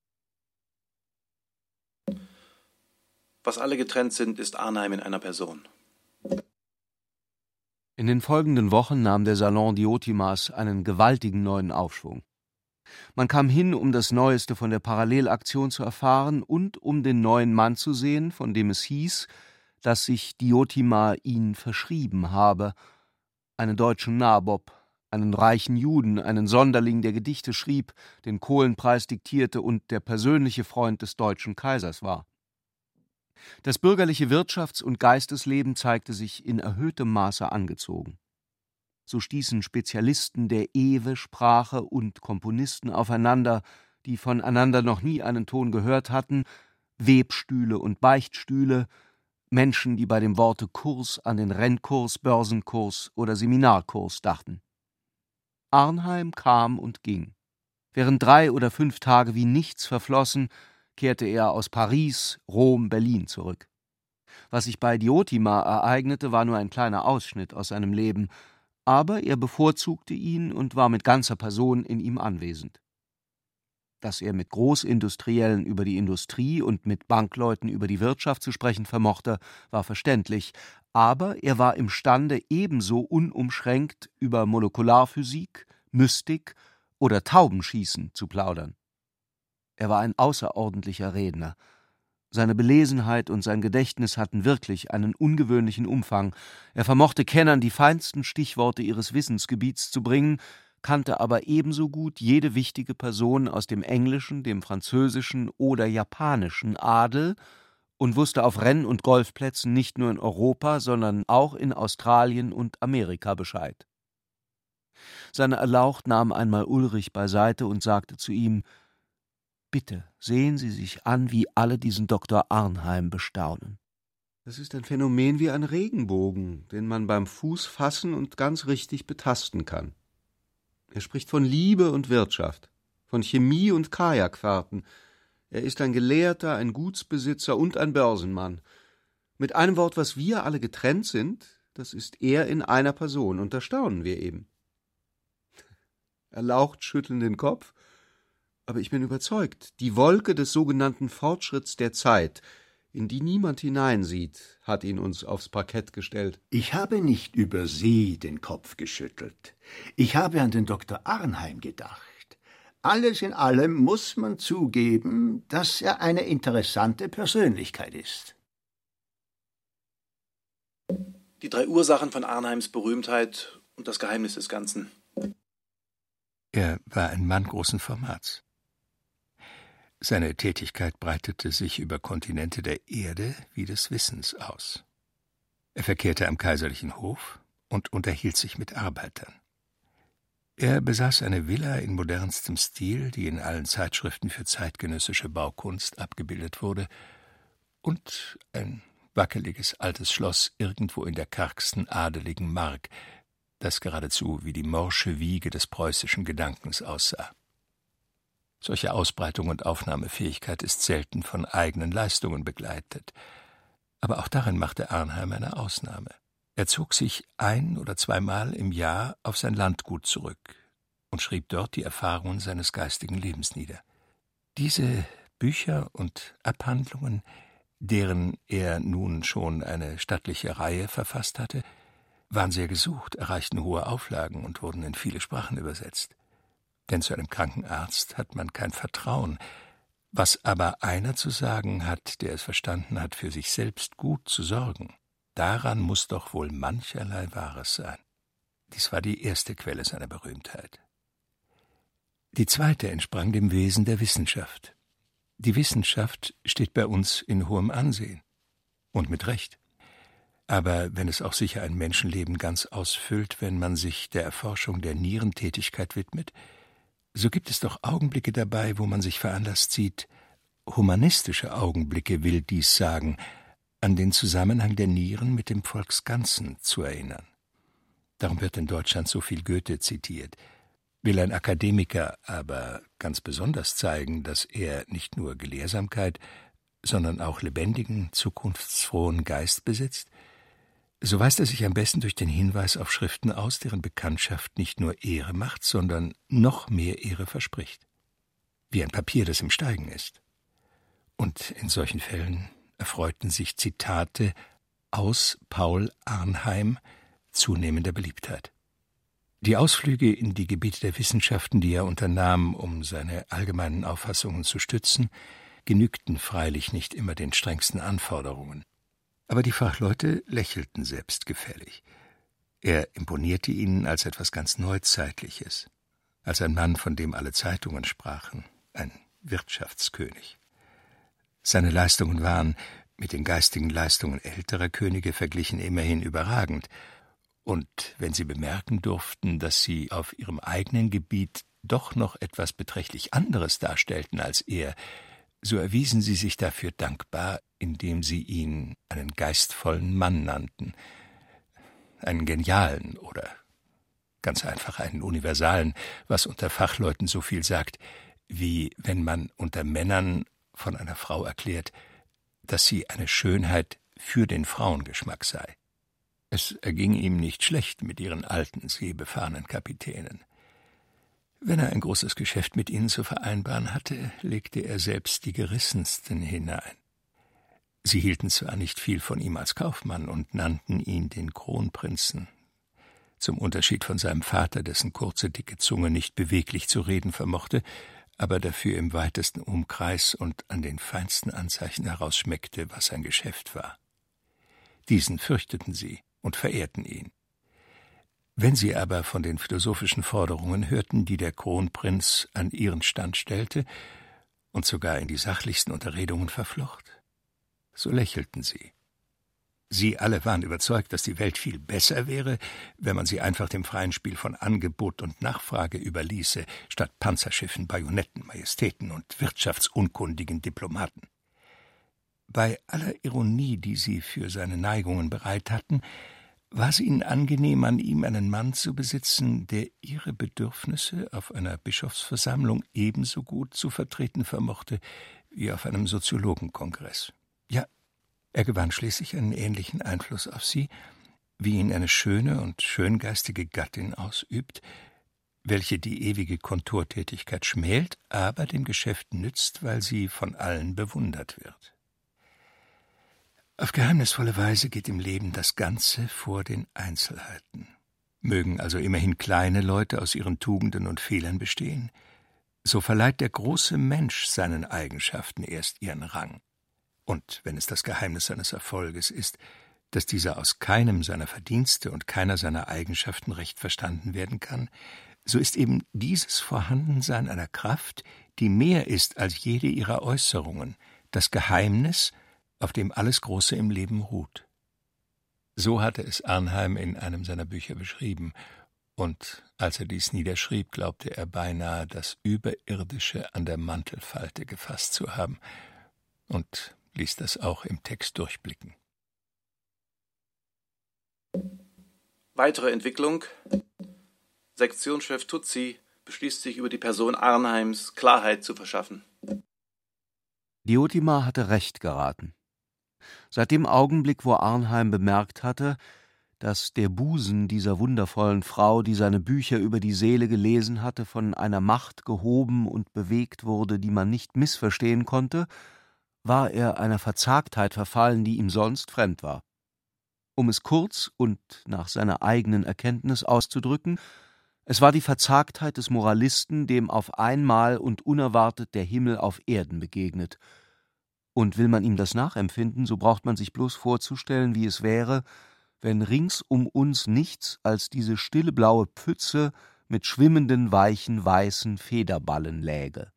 Speaker 2: Was alle getrennt sind, ist Arnheim in einer Person.
Speaker 5: In den folgenden Wochen nahm der Salon Diotimas einen gewaltigen neuen Aufschwung. Man kam hin, um das Neueste von der Parallelaktion zu erfahren und um den neuen Mann zu sehen, von dem es hieß, dass sich Diotima ihn verschrieben habe, einen deutschen Nabob, einen reichen Juden, einen Sonderling, der Gedichte schrieb, den Kohlenpreis diktierte und der persönliche Freund des deutschen Kaisers war. Das bürgerliche Wirtschafts- und Geistesleben zeigte sich in erhöhtem Maße angezogen. So stießen Spezialisten der Ewe-Sprache und Komponisten aufeinander, die voneinander noch nie einen Ton gehört hatten, Webstühle und Beichtstühle, Menschen, die bei dem Worte Kurs an den Rennkurs, Börsenkurs oder Seminarkurs dachten. Arnheim kam und ging. Während drei oder fünf Tage wie nichts verflossen, kehrte er aus Paris, Rom, Berlin zurück. Was sich bei Diotima ereignete, war nur ein kleiner Ausschnitt aus seinem Leben, aber er bevorzugte ihn und war mit ganzer Person in ihm anwesend. Dass er mit Großindustriellen über die Industrie und mit Bankleuten über die Wirtschaft zu sprechen vermochte, war verständlich, aber er war imstande, ebenso unumschränkt über Molekularphysik, Mystik oder Taubenschießen zu plaudern. Er war ein außerordentlicher Redner. Seine Belesenheit und sein Gedächtnis hatten wirklich einen ungewöhnlichen Umfang. Er vermochte Kennern die feinsten Stichworte ihres Wissensgebiets zu bringen, kannte aber ebenso gut jede wichtige Person aus dem englischen, dem französischen oder japanischen Adel und wusste auf Renn- und Golfplätzen nicht nur in Europa, sondern auch in Australien und Amerika Bescheid. Seine Erlaucht nahm einmal Ulrich beiseite und sagte zu ihm: »Bitte, sehen Sie sich an, wie alle diesen Doktor Arnheim bestaunen. Das ist ein Phänomen wie ein Regenbogen, den man beim Fuß fassen und ganz richtig betasten kann. Er spricht von Liebe und Wirtschaft, von Chemie und Kajakfahrten. Er ist ein Gelehrter, ein Gutsbesitzer und ein Börsenmann. Mit einem Wort, was wir alle getrennt sind, das ist er in einer Person, und da staunen wir eben.« Erlaucht schütteln den Kopf, aber ich bin überzeugt, die Wolke des sogenannten Fortschritts der Zeit, in die niemand hineinsieht, hat ihn uns aufs Parkett gestellt.
Speaker 6: Ich habe nicht über Sie den Kopf geschüttelt. Ich habe an den Doktor Arnheim gedacht. Alles in allem muss man zugeben, dass er eine interessante Persönlichkeit ist.
Speaker 2: Die drei Ursachen von Arnheims Berühmtheit und das Geheimnis des Ganzen.
Speaker 8: Er war ein Mann großen Formats. Seine Tätigkeit breitete sich über Kontinente der Erde wie des Wissens aus. Er verkehrte am kaiserlichen Hof und unterhielt sich mit Arbeitern. Er besaß eine Villa in modernstem Stil, die in allen Zeitschriften für zeitgenössische Baukunst abgebildet wurde, und ein wackeliges altes Schloss irgendwo in der kargsten adeligen Mark, das geradezu wie die morsche Wiege des preußischen Gedankens aussah. Solche Ausbreitung und Aufnahmefähigkeit ist selten von eigenen Leistungen begleitet. Aber auch darin machte Arnheim eine Ausnahme. Er zog sich ein- oder zweimal im Jahr auf sein Landgut zurück und schrieb dort die Erfahrungen seines geistigen Lebens nieder. Diese Bücher und Abhandlungen, deren er nun schon eine stattliche Reihe verfasst hatte, waren sehr gesucht, erreichten hohe Auflagen und wurden in viele Sprachen übersetzt. Denn zu einem kranken Arzt hat man kein Vertrauen. Was aber einer zu sagen hat, der es verstanden hat, für sich selbst gut zu sorgen, daran muss doch wohl mancherlei Wahres sein. Dies war die erste Quelle seiner Berühmtheit. Die zweite entsprang dem Wesen der Wissenschaft. Die Wissenschaft steht bei uns in hohem Ansehen. Und mit Recht. Aber wenn es auch sicher ein Menschenleben ganz ausfüllt, wenn man sich der Erforschung der Nierentätigkeit widmet, so gibt es doch Augenblicke dabei, wo man sich veranlasst sieht, humanistische Augenblicke will dies sagen, an den Zusammenhang der Nieren mit dem Volksganzen zu erinnern. Darum wird in Deutschland so viel Goethe zitiert. Will ein Akademiker aber ganz besonders zeigen, dass er nicht nur Gelehrsamkeit, sondern auch lebendigen, zukunftsfrohen Geist besitzt, So weist er sich am besten durch den Hinweis auf Schriften aus, deren Bekanntschaft nicht nur Ehre macht, sondern noch mehr Ehre verspricht. Wie ein Papier, das im Steigen ist. Und in solchen Fällen erfreuten sich Zitate aus Paul Arnheim zunehmender Beliebtheit. Die Ausflüge in die Gebiete der Wissenschaften, die er unternahm, um seine allgemeinen Auffassungen zu stützen, genügten freilich nicht immer den strengsten Anforderungen. Aber die Fachleute lächelten selbstgefällig. Er imponierte ihnen als etwas ganz Neuzeitliches, als ein Mann, von dem alle Zeitungen sprachen, ein Wirtschaftskönig. Seine Leistungen waren, mit den geistigen Leistungen älterer Könige verglichen, immerhin überragend, und wenn sie bemerken durften, dass sie auf ihrem eigenen Gebiet doch noch etwas beträchtlich anderes darstellten als er, so erwiesen sie sich dafür dankbar, indem sie ihn einen geistvollen Mann nannten, einen genialen oder ganz einfach einen universalen, was unter Fachleuten so viel sagt, wie wenn man unter Männern von einer Frau erklärt, dass sie eine Schönheit für den Frauengeschmack sei. Es erging ihm nicht schlecht mit ihren alten, seebefahrenen Kapitänen. Wenn er ein großes Geschäft mit ihnen zu vereinbaren hatte, legte er selbst die gerissensten hinein. Sie hielten zwar nicht viel von ihm als Kaufmann und nannten ihn den Kronprinzen, zum Unterschied von seinem Vater, dessen kurze, dicke Zunge nicht beweglich zu reden vermochte, aber dafür im weitesten Umkreis und an den feinsten Anzeichen herausschmeckte, was sein Geschäft war. Diesen fürchteten sie und verehrten ihn. Wenn sie aber von den philosophischen Forderungen hörten, die der Kronprinz an ihren Stand stellte und sogar in die sachlichsten Unterredungen verflocht, so lächelten sie. Sie alle waren überzeugt, dass die Welt viel besser wäre, wenn man sie einfach dem freien Spiel von Angebot und Nachfrage überließe, statt Panzerschiffen, Bajonetten, Majestäten und wirtschaftsunkundigen Diplomaten. Bei aller Ironie, die sie für seine Neigungen bereit hatten, war es ihnen angenehm, an ihm einen Mann zu besitzen, der ihre Bedürfnisse auf einer Bischofsversammlung ebenso gut zu vertreten vermochte wie auf einem Soziologenkongress. Ja, er gewann schließlich einen ähnlichen Einfluss auf sie, wie ihn eine schöne und schöngeistige Gattin ausübt, welche die ewige Kontortätigkeit schmält, aber dem Geschäft nützt, weil sie von allen bewundert wird. Auf geheimnisvolle Weise geht im Leben das Ganze vor den Einzelheiten. Mögen also immerhin kleine Leute aus ihren Tugenden und Fehlern bestehen, so verleiht der große Mensch seinen Eigenschaften erst ihren Rang. Und wenn es das Geheimnis seines Erfolges ist, dass dieser aus keinem seiner Verdienste und keiner seiner Eigenschaften recht verstanden werden kann, so ist eben dieses Vorhandensein einer Kraft, die mehr ist als jede ihrer Äußerungen, das Geheimnis, auf dem alles Große im Leben ruht. So hatte es Arnheim in einem seiner Bücher beschrieben, und als er dies niederschrieb, glaubte er beinahe, das Überirdische an der Mantelfalte gefasst zu haben, und ließ das auch im Text durchblicken.
Speaker 2: Weitere Entwicklung. Sektionschef Tutsi beschließt sich, über die Person Arnheims Klarheit zu verschaffen.
Speaker 5: Diotima hatte recht geraten. Seit dem Augenblick, wo Arnheim bemerkt hatte, dass der Busen dieser wundervollen Frau, die seine Bücher über die Seele gelesen hatte, von einer Macht gehoben und bewegt wurde, die man nicht missverstehen konnte, war er einer Verzagtheit verfallen, die ihm sonst fremd war. Um es kurz und nach seiner eigenen Erkenntnis auszudrücken, es war die Verzagtheit des Moralisten, dem auf einmal und unerwartet der Himmel auf Erden begegnet. Und will man ihm das nachempfinden, so braucht man sich bloß vorzustellen, wie es wäre, wenn rings um uns nichts als diese stille blaue Pfütze mit schwimmenden, weichen, weißen Federballen läge.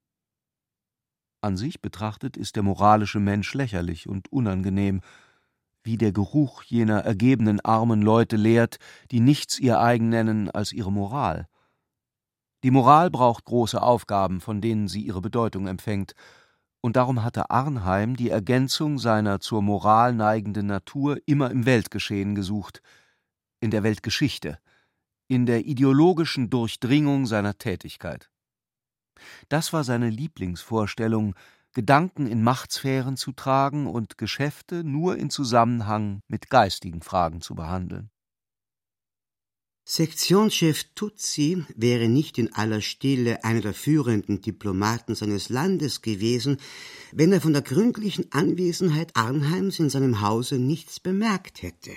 Speaker 5: An sich betrachtet ist der moralische Mensch lächerlich und unangenehm, wie der Geruch jener ergebenen armen Leute lehrt, die nichts ihr eigen nennen als ihre Moral. Die Moral braucht große Aufgaben, von denen sie ihre Bedeutung empfängt, und darum hatte Arnheim die Ergänzung seiner zur Moral neigenden Natur immer im Weltgeschehen gesucht, in der Weltgeschichte, in der ideologischen Durchdringung seiner Tätigkeit. Das war seine Lieblingsvorstellung, Gedanken in Machtsphären zu tragen und Geschäfte nur in Zusammenhang mit geistigen Fragen zu behandeln.
Speaker 9: Sektionschef Tutsi wäre nicht in aller Stille einer der führenden Diplomaten seines Landes gewesen, wenn er von der gründlichen Anwesenheit Arnheims in seinem Hause nichts bemerkt hätte.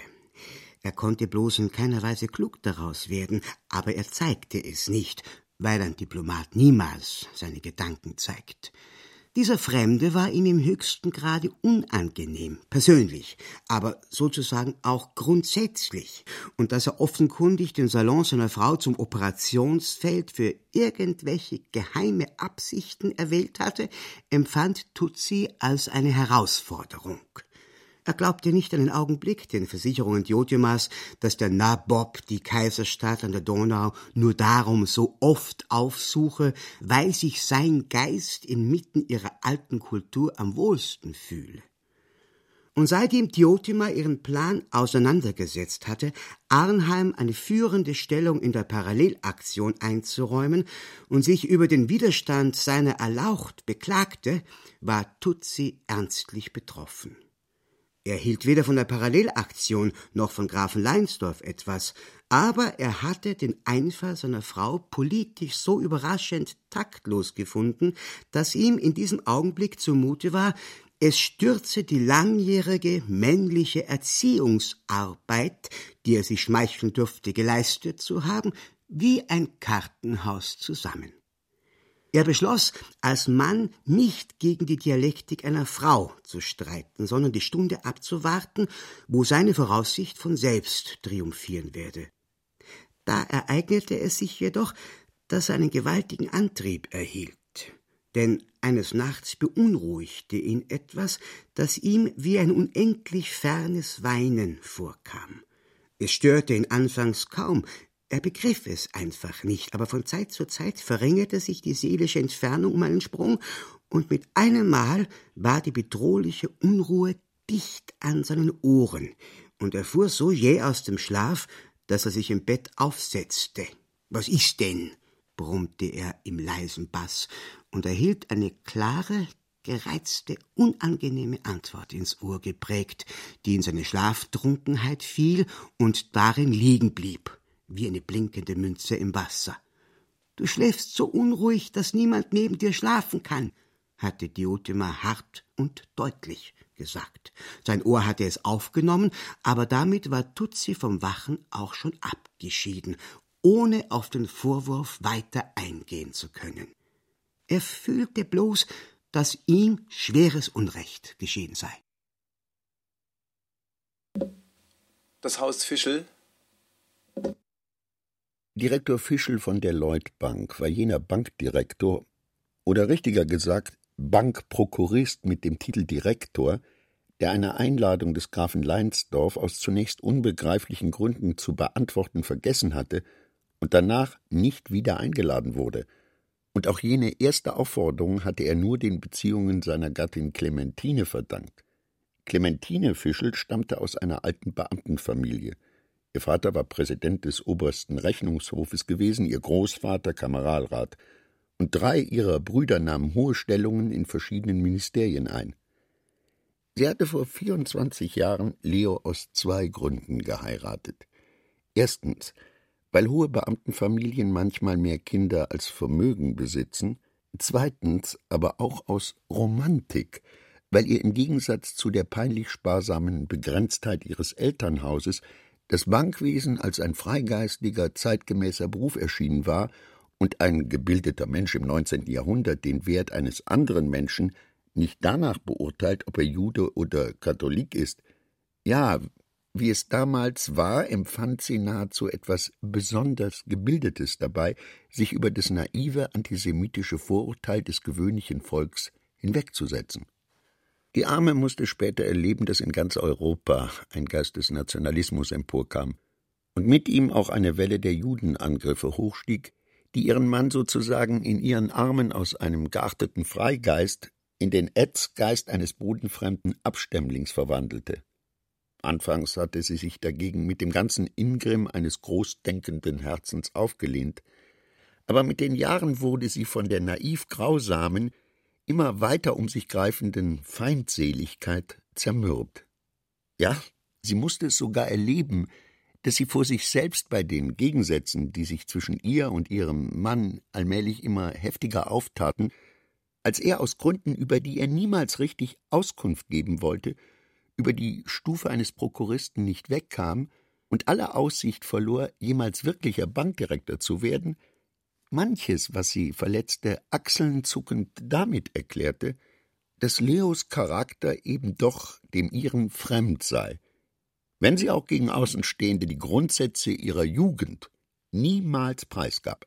Speaker 9: Er konnte bloß in keiner Weise klug daraus werden, aber er zeigte es nicht, weil ein Diplomat niemals seine Gedanken zeigt. Dieser Fremde war ihm im höchsten Grade unangenehm, persönlich, aber sozusagen auch grundsätzlich. Und dass er offenkundig den Salon seiner Frau zum Operationsfeld für irgendwelche geheime Absichten erwählt hatte, empfand Tutsi als eine Herausforderung. Er glaubte nicht einen Augenblick den Versicherungen Diotimas, dass der Nabob die Kaiserstadt an der Donau nur darum so oft aufsuche, weil sich sein Geist inmitten ihrer alten Kultur am wohlsten fühle. Und seitdem Diotima ihren Plan auseinandergesetzt hatte, Arnheim eine führende Stellung in der Parallelaktion einzuräumen und sich über den Widerstand seiner erlaucht beklagte, war Tutsi ernstlich betroffen. Er hielt weder von der Parallelaktion noch von Grafen Leinsdorf etwas, aber er hatte den Einfall seiner Frau politisch so überraschend taktlos gefunden, dass ihm in diesem Augenblick zumute war, es stürze die langjährige männliche Erziehungsarbeit, die er sich schmeicheln dürfte, geleistet zu haben, wie ein Kartenhaus zusammen. Er beschloss, als Mann nicht gegen die Dialektik einer Frau zu streiten, sondern die Stunde abzuwarten, wo seine Voraussicht von selbst triumphieren werde. Da ereignete es sich jedoch, dass er einen gewaltigen Antrieb erhielt. Denn eines Nachts beunruhigte ihn etwas, das ihm wie ein unendlich fernes Weinen vorkam. Es störte ihn anfangs kaum, er begriff es einfach nicht, aber von Zeit zu Zeit verringerte sich die seelische Entfernung um einen Sprung, und mit einem Mal war die bedrohliche Unruhe dicht an seinen Ohren, und er fuhr so jäh aus dem Schlaf, dass er sich im Bett aufsetzte. »Was ist denn?« brummte er im leisen Bass und erhielt eine klare, gereizte, unangenehme Antwort ins Ohr geprägt, die in seine Schlaftrunkenheit fiel und darin liegen blieb, wie eine blinkende Münze im Wasser. »Du schläfst so unruhig, dass niemand neben dir schlafen kann«, hatte Diotima hart und deutlich gesagt. Sein Ohr hatte es aufgenommen, aber damit war Tutsi vom Wachen auch schon abgeschieden, ohne auf den Vorwurf weiter eingehen zu können. Er fühlte bloß, dass ihm schweres Unrecht geschehen sei.
Speaker 2: Das Haus Fischl.
Speaker 6: Direktor Fischl von der Lloyd Bank war jener Bankdirektor, oder richtiger gesagt Bankprokurist mit dem Titel Direktor, der eine Einladung des Grafen Leinsdorf aus zunächst unbegreiflichen Gründen zu beantworten vergessen hatte und danach nicht wieder eingeladen wurde. Und auch jene erste Aufforderung hatte er nur den Beziehungen seiner Gattin Clementine verdankt. Clementine Fischl stammte aus einer alten Beamtenfamilie. Ihr Vater war Präsident des obersten Rechnungshofes gewesen, ihr Großvater Kameralrat, und drei ihrer Brüder nahmen hohe Stellungen in verschiedenen Ministerien ein. Sie hatte vor vierundzwanzig Jahren Leo aus zwei Gründen geheiratet. Erstens, weil hohe Beamtenfamilien manchmal mehr Kinder als Vermögen besitzen, zweitens aber auch aus Romantik, weil ihr im Gegensatz zu der peinlich sparsamen Begrenztheit ihres Elternhauses das Bankwesen als ein freigeistiger, zeitgemäßer Beruf erschienen war und ein gebildeter Mensch im neunzehnten Jahrhundert den Wert eines anderen Menschen nicht danach beurteilt, ob er Jude oder Katholik ist. Ja, wie es damals war, empfand sie nahezu etwas besonders Gebildetes dabei, sich über das naive antisemitische Vorurteil des gewöhnlichen Volks hinwegzusetzen. Die Arme musste später erleben, dass in ganz Europa ein Geist des Nationalismus emporkam und mit ihm auch eine Welle der Judenangriffe hochstieg, die ihren Mann sozusagen in ihren Armen aus einem geachteten Freigeist in den Ätzgeist eines bodenfremden Abstämmlings verwandelte. Anfangs hatte sie sich dagegen mit dem ganzen Ingrimm eines großdenkenden Herzens aufgelehnt, aber mit den Jahren wurde sie von der naiv Grausamen immer weiter um sich greifenden Feindseligkeit zermürbt. Ja, sie musste es sogar erleben, dass sie vor sich selbst bei den Gegensätzen, die sich zwischen ihr und ihrem Mann allmählich immer heftiger auftaten, als er aus Gründen, über die er niemals richtig Auskunft geben wollte, über die Stufe eines Prokuristen nicht wegkam und alle Aussicht verlor, jemals wirklicher Bankdirektor zu werden, manches, was sie verletzte, achselnzuckend damit erklärte, dass Leos Charakter eben doch dem ihren fremd sei, wenn sie auch gegen Außenstehende die Grundsätze ihrer Jugend niemals preisgab.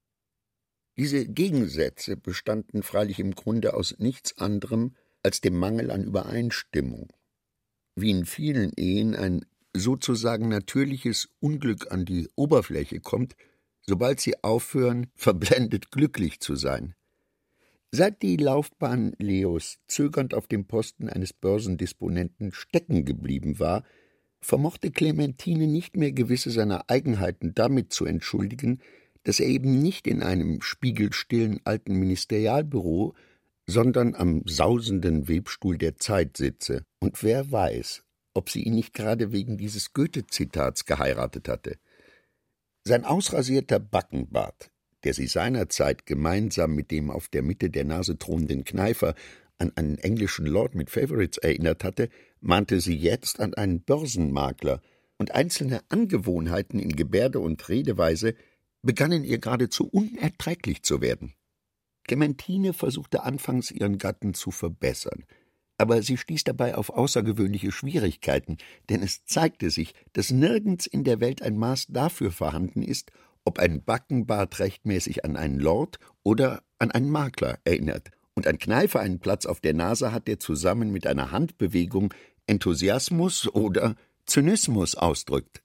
Speaker 6: Diese Gegensätze bestanden freilich im Grunde aus nichts anderem als dem Mangel an Übereinstimmung, wie in vielen Ehen ein sozusagen natürliches Unglück an die Oberfläche kommt, sobald sie aufhören, verblendet glücklich zu sein. Seit die Laufbahn Leos zögernd auf dem Posten eines Börsendisponenten stecken geblieben war, vermochte Clementine nicht mehr gewisse seiner Eigenheiten damit zu entschuldigen, dass er eben nicht in einem spiegelstillen alten Ministerialbüro, sondern am sausenden Webstuhl der Zeit sitze, und wer weiß, ob sie ihn nicht gerade wegen dieses Goethe-Zitats geheiratet hatte. Sein ausrasierter Backenbart, der sie seinerzeit gemeinsam mit dem auf der Mitte der Nase thronenden Kneifer an einen englischen Lord mit Favorites erinnert hatte, mahnte sie jetzt an einen Börsenmakler, und einzelne Angewohnheiten in Gebärde und Redeweise begannen ihr geradezu unerträglich zu werden. Clementine versuchte anfangs, ihren Gatten zu verbessern, aber sie stieß dabei auf außergewöhnliche Schwierigkeiten, denn es zeigte sich, dass nirgends in der Welt ein Maß dafür vorhanden ist, ob ein Backenbart rechtmäßig an einen Lord oder an einen Makler erinnert, und ein Kneifer einen Platz auf der Nase hat, der zusammen mit einer Handbewegung Enthusiasmus oder Zynismus ausdrückt.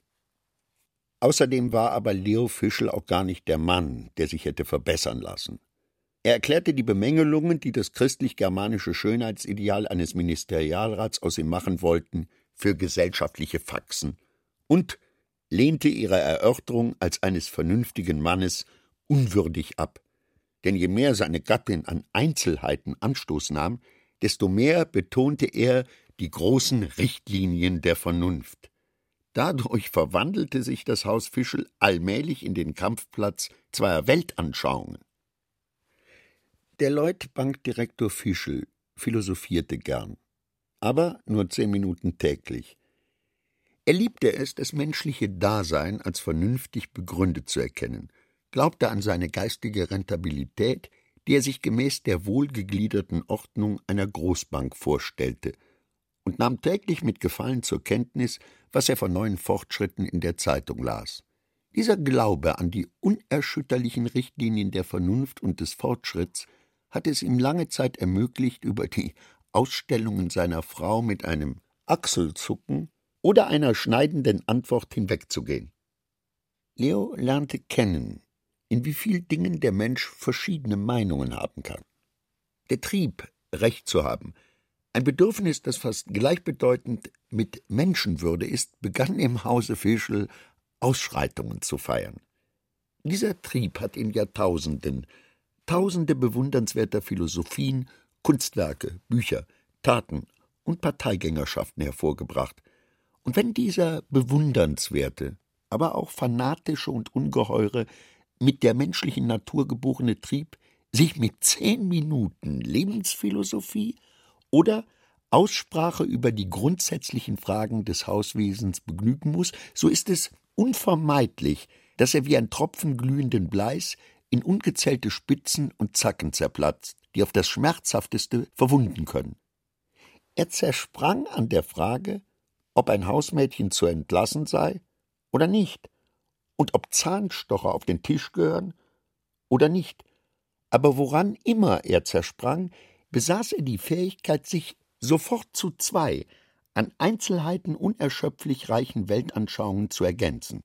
Speaker 6: Außerdem war aber Leo Fischl auch gar nicht der Mann, der sich hätte verbessern lassen. Er erklärte die Bemängelungen, die das christlich-germanische Schönheitsideal eines Ministerialrats aus ihm machen wollten, für gesellschaftliche Faxen und lehnte ihre Erörterung als eines vernünftigen Mannes unwürdig ab. Denn je mehr seine Gattin an Einzelheiten Anstoß nahm, desto mehr betonte er die großen Richtlinien der Vernunft. Dadurch verwandelte sich das Haus Fischl allmählich in den Kampfplatz zweier Weltanschauungen. Der Lloyd-Bankdirektor Fischl philosophierte gern, aber nur zehn Minuten täglich. Er liebte es, das menschliche Dasein als vernünftig begründet zu erkennen, glaubte an seine geistige Rentabilität, die er sich gemäß der wohlgegliederten Ordnung einer Großbank vorstellte, und nahm täglich mit Gefallen zur Kenntnis, was er von neuen Fortschritten in der Zeitung las. Dieser Glaube an die unerschütterlichen Richtlinien der Vernunft und des Fortschritts hatte es ihm lange Zeit ermöglicht, über die Ausstellungen seiner Frau mit einem Achselzucken oder einer schneidenden Antwort hinwegzugehen. Leo lernte kennen, in wie vielen Dingen der Mensch verschiedene Meinungen haben kann. Der Trieb, Recht zu haben, ein Bedürfnis, das fast gleichbedeutend mit Menschenwürde ist, begann im Hause Fischl Ausschreitungen zu feiern. Dieser Trieb hat in Jahrtausenden tausende bewundernswerter Philosophien, Kunstwerke, Bücher, Taten und Parteigängerschaften hervorgebracht. Und wenn dieser bewundernswerte, aber auch fanatische und ungeheure, mit der menschlichen Natur geborene Trieb sich mit zehn Minuten Lebensphilosophie oder Aussprache über die grundsätzlichen Fragen des Hauswesens begnügen muss, so ist es unvermeidlich, dass er wie ein Tropfen glühenden Bleis in ungezählte Spitzen und Zacken zerplatzt, die auf das Schmerzhafteste verwunden können. Er zersprang an der Frage, ob ein Hausmädchen zu entlassen sei oder nicht, und ob Zahnstocher auf den Tisch gehören oder nicht. Aber woran immer er zersprang, besaß er die Fähigkeit, sich sofort zu zwei an Einzelheiten unerschöpflich reichen Weltanschauungen zu ergänzen.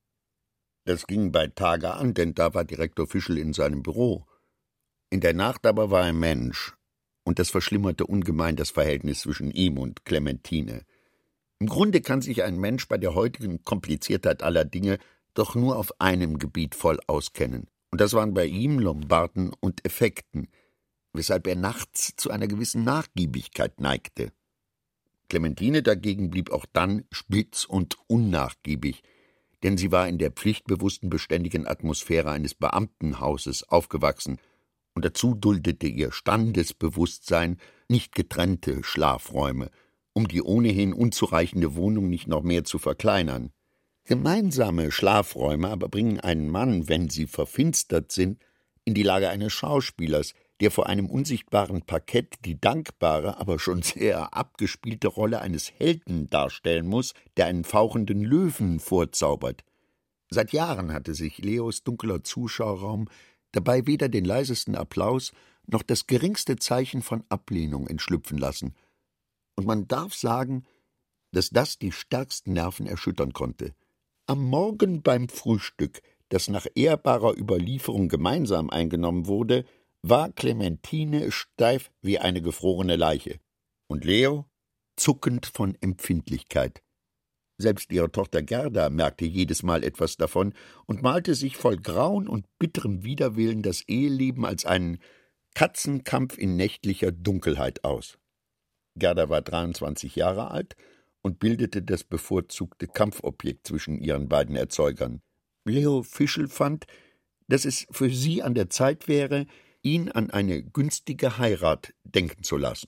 Speaker 6: Das ging bei Tage an, denn da war Direktor Fischl in seinem Büro. In der Nacht aber war er Mensch, und das verschlimmerte ungemein das Verhältnis zwischen ihm und Clementine. Im Grunde kann sich ein Mensch bei der heutigen Kompliziertheit aller Dinge doch nur auf einem Gebiet voll auskennen, und das waren bei ihm Lombarden und Effekten.
Speaker 10: weshalb er nachts zu einer gewissen Nachgiebigkeit neigte. Clementine dagegen blieb auch dann spitz und unnachgiebig, denn sie war in der pflichtbewussten, beständigen Atmosphäre eines Beamtenhauses aufgewachsen, und dazu duldete ihr Standesbewusstsein nicht getrennte Schlafräume, um die ohnehin unzureichende Wohnung nicht noch mehr zu verkleinern. Gemeinsame Schlafräume aber bringen einen Mann, wenn sie verfinstert sind, in die Lage eines Schauspielers, der vor einem unsichtbaren Parkett die dankbare, aber schon sehr abgespielte Rolle eines Helden darstellen muss, der einen fauchenden Löwen vorzaubert. Seit Jahren hatte sich Leos dunkler Zuschauerraum dabei weder den leisesten Applaus noch das geringste Zeichen von Ablehnung entschlüpfen lassen. Und man darf sagen, dass das die stärksten Nerven erschüttern konnte. Am Morgen beim Frühstück, das nach ehrbarer Überlieferung gemeinsam eingenommen wurde, war Clementine steif wie eine gefrorene Leiche und Leo zuckend von Empfindlichkeit. Selbst ihre Tochter Gerda merkte jedes Mal etwas davon und malte sich voll Grauen und bitterem Widerwillen das Eheleben als einen Katzenkampf in nächtlicher Dunkelheit aus. Gerda war dreiundzwanzig Jahre alt und bildete das bevorzugte Kampfobjekt zwischen ihren beiden Erzeugern. Leo Fischel fand, dass es für sie an der Zeit wäre, ihn an eine günstige Heirat denken zu lassen.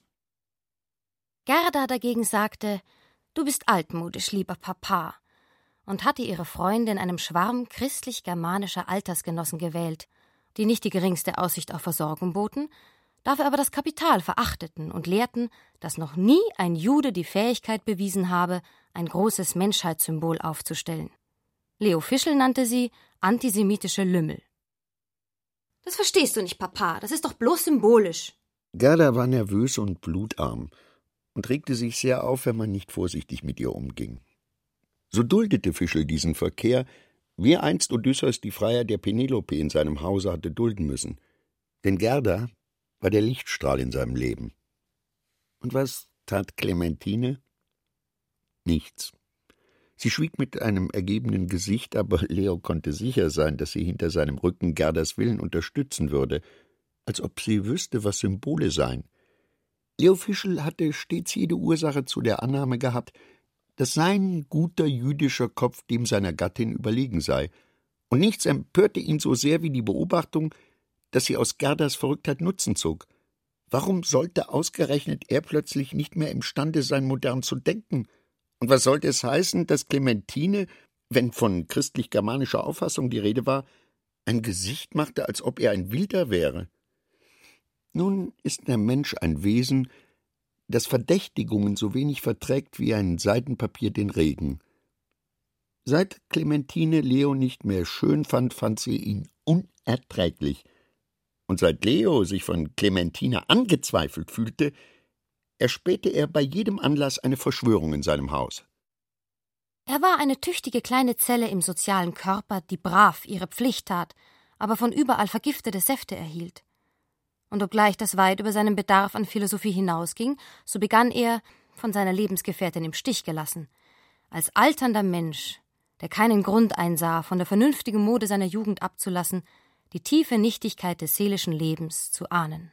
Speaker 11: Gerda dagegen sagte, »Du bist altmodisch, lieber Papa«, und hatte ihre Freunde in einem Schwarm christlich-germanischer Altersgenossen gewählt, die nicht die geringste Aussicht auf Versorgung boten, dafür aber das Kapital verachteten und lehrten, dass noch nie ein Jude die Fähigkeit bewiesen habe, ein großes Menschheitssymbol aufzustellen. Leo Fischel nannte sie antisemitische Lümmel. »Das verstehst du nicht, Papa, das ist doch bloß symbolisch.«
Speaker 10: Gerda war nervös und blutarm und regte sich sehr auf, wenn man nicht vorsichtig mit ihr umging. So duldete Fischel diesen Verkehr, wie einst Odysseus die Freier der Penelope in seinem Hause hatte dulden müssen. Denn Gerda war der Lichtstrahl in seinem Leben. Und was tat Clementine? Nichts. Sie schwieg mit einem ergebenen Gesicht, aber Leo konnte sicher sein, dass sie hinter seinem Rücken Gerdas Willen unterstützen würde, als ob sie wüsste, was Symbole seien. Leo Fischel hatte stets jede Ursache zu der Annahme gehabt, dass sein guter jüdischer Kopf dem seiner Gattin überlegen sei, und nichts empörte ihn so sehr wie die Beobachtung, dass sie aus Gerdas Verrücktheit Nutzen zog. Warum sollte ausgerechnet er plötzlich nicht mehr imstande sein, modern zu denken? Und was sollte es heißen, dass Clementine, wenn von christlich-germanischer Auffassung die Rede war, ein Gesicht machte, als ob er ein Wilder wäre? Nun ist der Mensch ein Wesen, das Verdächtigungen so wenig verträgt wie ein Seidenpapier den Regen. Seit Clementine Leo nicht mehr schön fand, fand sie ihn unerträglich. Und seit Leo sich von Clementine angezweifelt fühlte, erspähte er bei jedem Anlass eine Verschwörung in seinem Haus.
Speaker 11: Er war eine tüchtige kleine Zelle im sozialen Körper, die brav ihre Pflicht tat, aber von überall vergiftete Säfte erhielt. Und obgleich das weit über seinen Bedarf an Philosophie hinausging, so begann er, von seiner Lebensgefährtin im Stich gelassen, als alternder Mensch, der keinen Grund einsah, von der vernünftigen Mode seiner Jugend abzulassen, die tiefe Nichtigkeit des seelischen Lebens zu ahnen.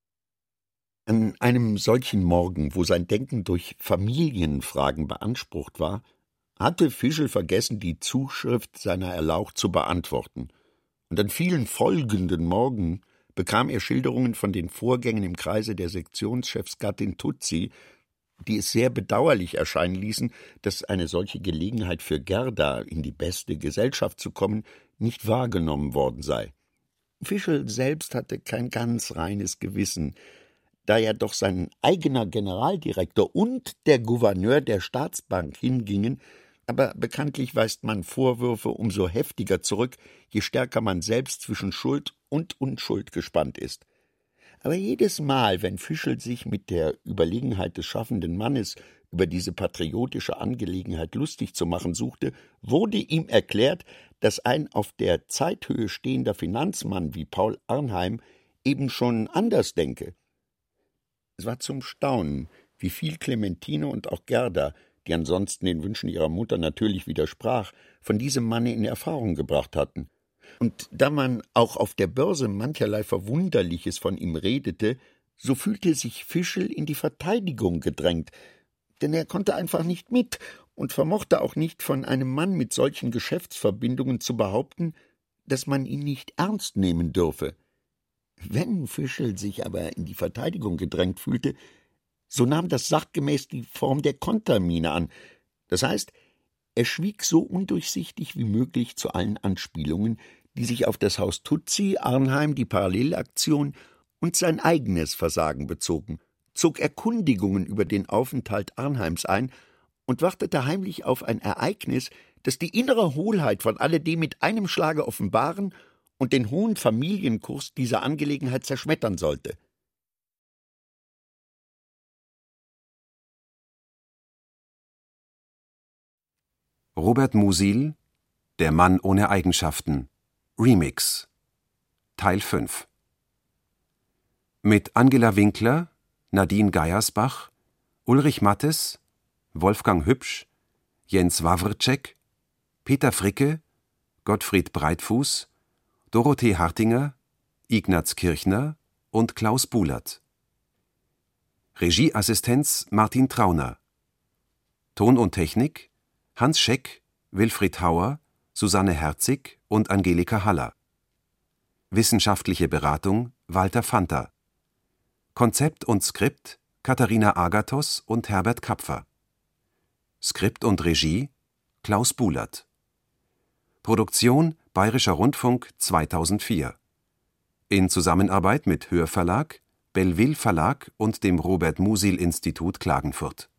Speaker 10: An einem solchen Morgen, wo sein Denken durch Familienfragen beansprucht war, hatte Fischel vergessen, die Zuschrift seiner Erlaucht zu beantworten. Und an vielen folgenden Morgen bekam er Schilderungen von den Vorgängen im Kreise der Sektionschefsgattin Tutsi, die es sehr bedauerlich erscheinen ließen, dass eine solche Gelegenheit für Gerda, in die beste Gesellschaft zu kommen, nicht wahrgenommen worden sei. Fischel selbst hatte kein ganz reines Gewissen, da ja doch sein eigener Generaldirektor und der Gouverneur der Staatsbank hingingen, aber bekanntlich weist man Vorwürfe umso heftiger zurück, je stärker man selbst zwischen Schuld und Unschuld gespannt ist. Aber jedes Mal, wenn Fischel sich mit der Überlegenheit des schaffenden Mannes über diese patriotische Angelegenheit lustig zu machen suchte, wurde ihm erklärt, dass ein auf der Zeithöhe stehender Finanzmann wie Paul Arnheim eben schon anders denke. Es war zum Staunen, wie viel Clementine und auch Gerda, die ansonsten den Wünschen ihrer Mutter natürlich widersprach, von diesem Manne in Erfahrung gebracht hatten. Und da man auch auf der Börse mancherlei Verwunderliches von ihm redete, so fühlte sich Fischel in die Verteidigung gedrängt, denn er konnte einfach nicht mit und vermochte auch nicht von einem Mann mit solchen Geschäftsverbindungen zu behaupten, dass man ihn nicht ernst nehmen dürfe. Wenn Fischel sich aber in die Verteidigung gedrängt fühlte, so nahm das sachgemäß die Form der Kontermiene an. Das heißt, er schwieg so undurchsichtig wie möglich zu allen Anspielungen, die sich auf das Haus Tutsi, Arnheim, die Parallelaktion und sein eigenes Versagen bezogen, zog Erkundigungen über den Aufenthalt Arnheims ein und wartete heimlich auf ein Ereignis, das die innere Hohlheit von alledem mit einem Schlage offenbaren und den hohen Familienkurs dieser Angelegenheit zerschmettern sollte.
Speaker 1: Robert Musil, Der Mann ohne Eigenschaften, Remix, Teil fünf. Mit Angela Winkler, Nadine Geiersbach, Ulrich Mattes, Wolfgang Hübsch, Jens Wawrcek, Peter Fricke, Gottfried Breitfuß, Dorothee Hartinger, Ignaz Kirchner und Klaus Buhlert. Regieassistenz Martin Trauner. Ton und Technik Hans Scheck, Wilfried Hauer, Susanne Herzig und Angelika Haller. Wissenschaftliche Beratung Walter Fanta. Konzept und Skript Katharina Agathos und Herbert Kapfer. Skript und Regie Klaus Buhlert. Produktion Bayerischer Rundfunk zweitausendvier. In Zusammenarbeit mit Hörverlag, Belleville Verlag und dem Robert Musil Institut Klagenfurt.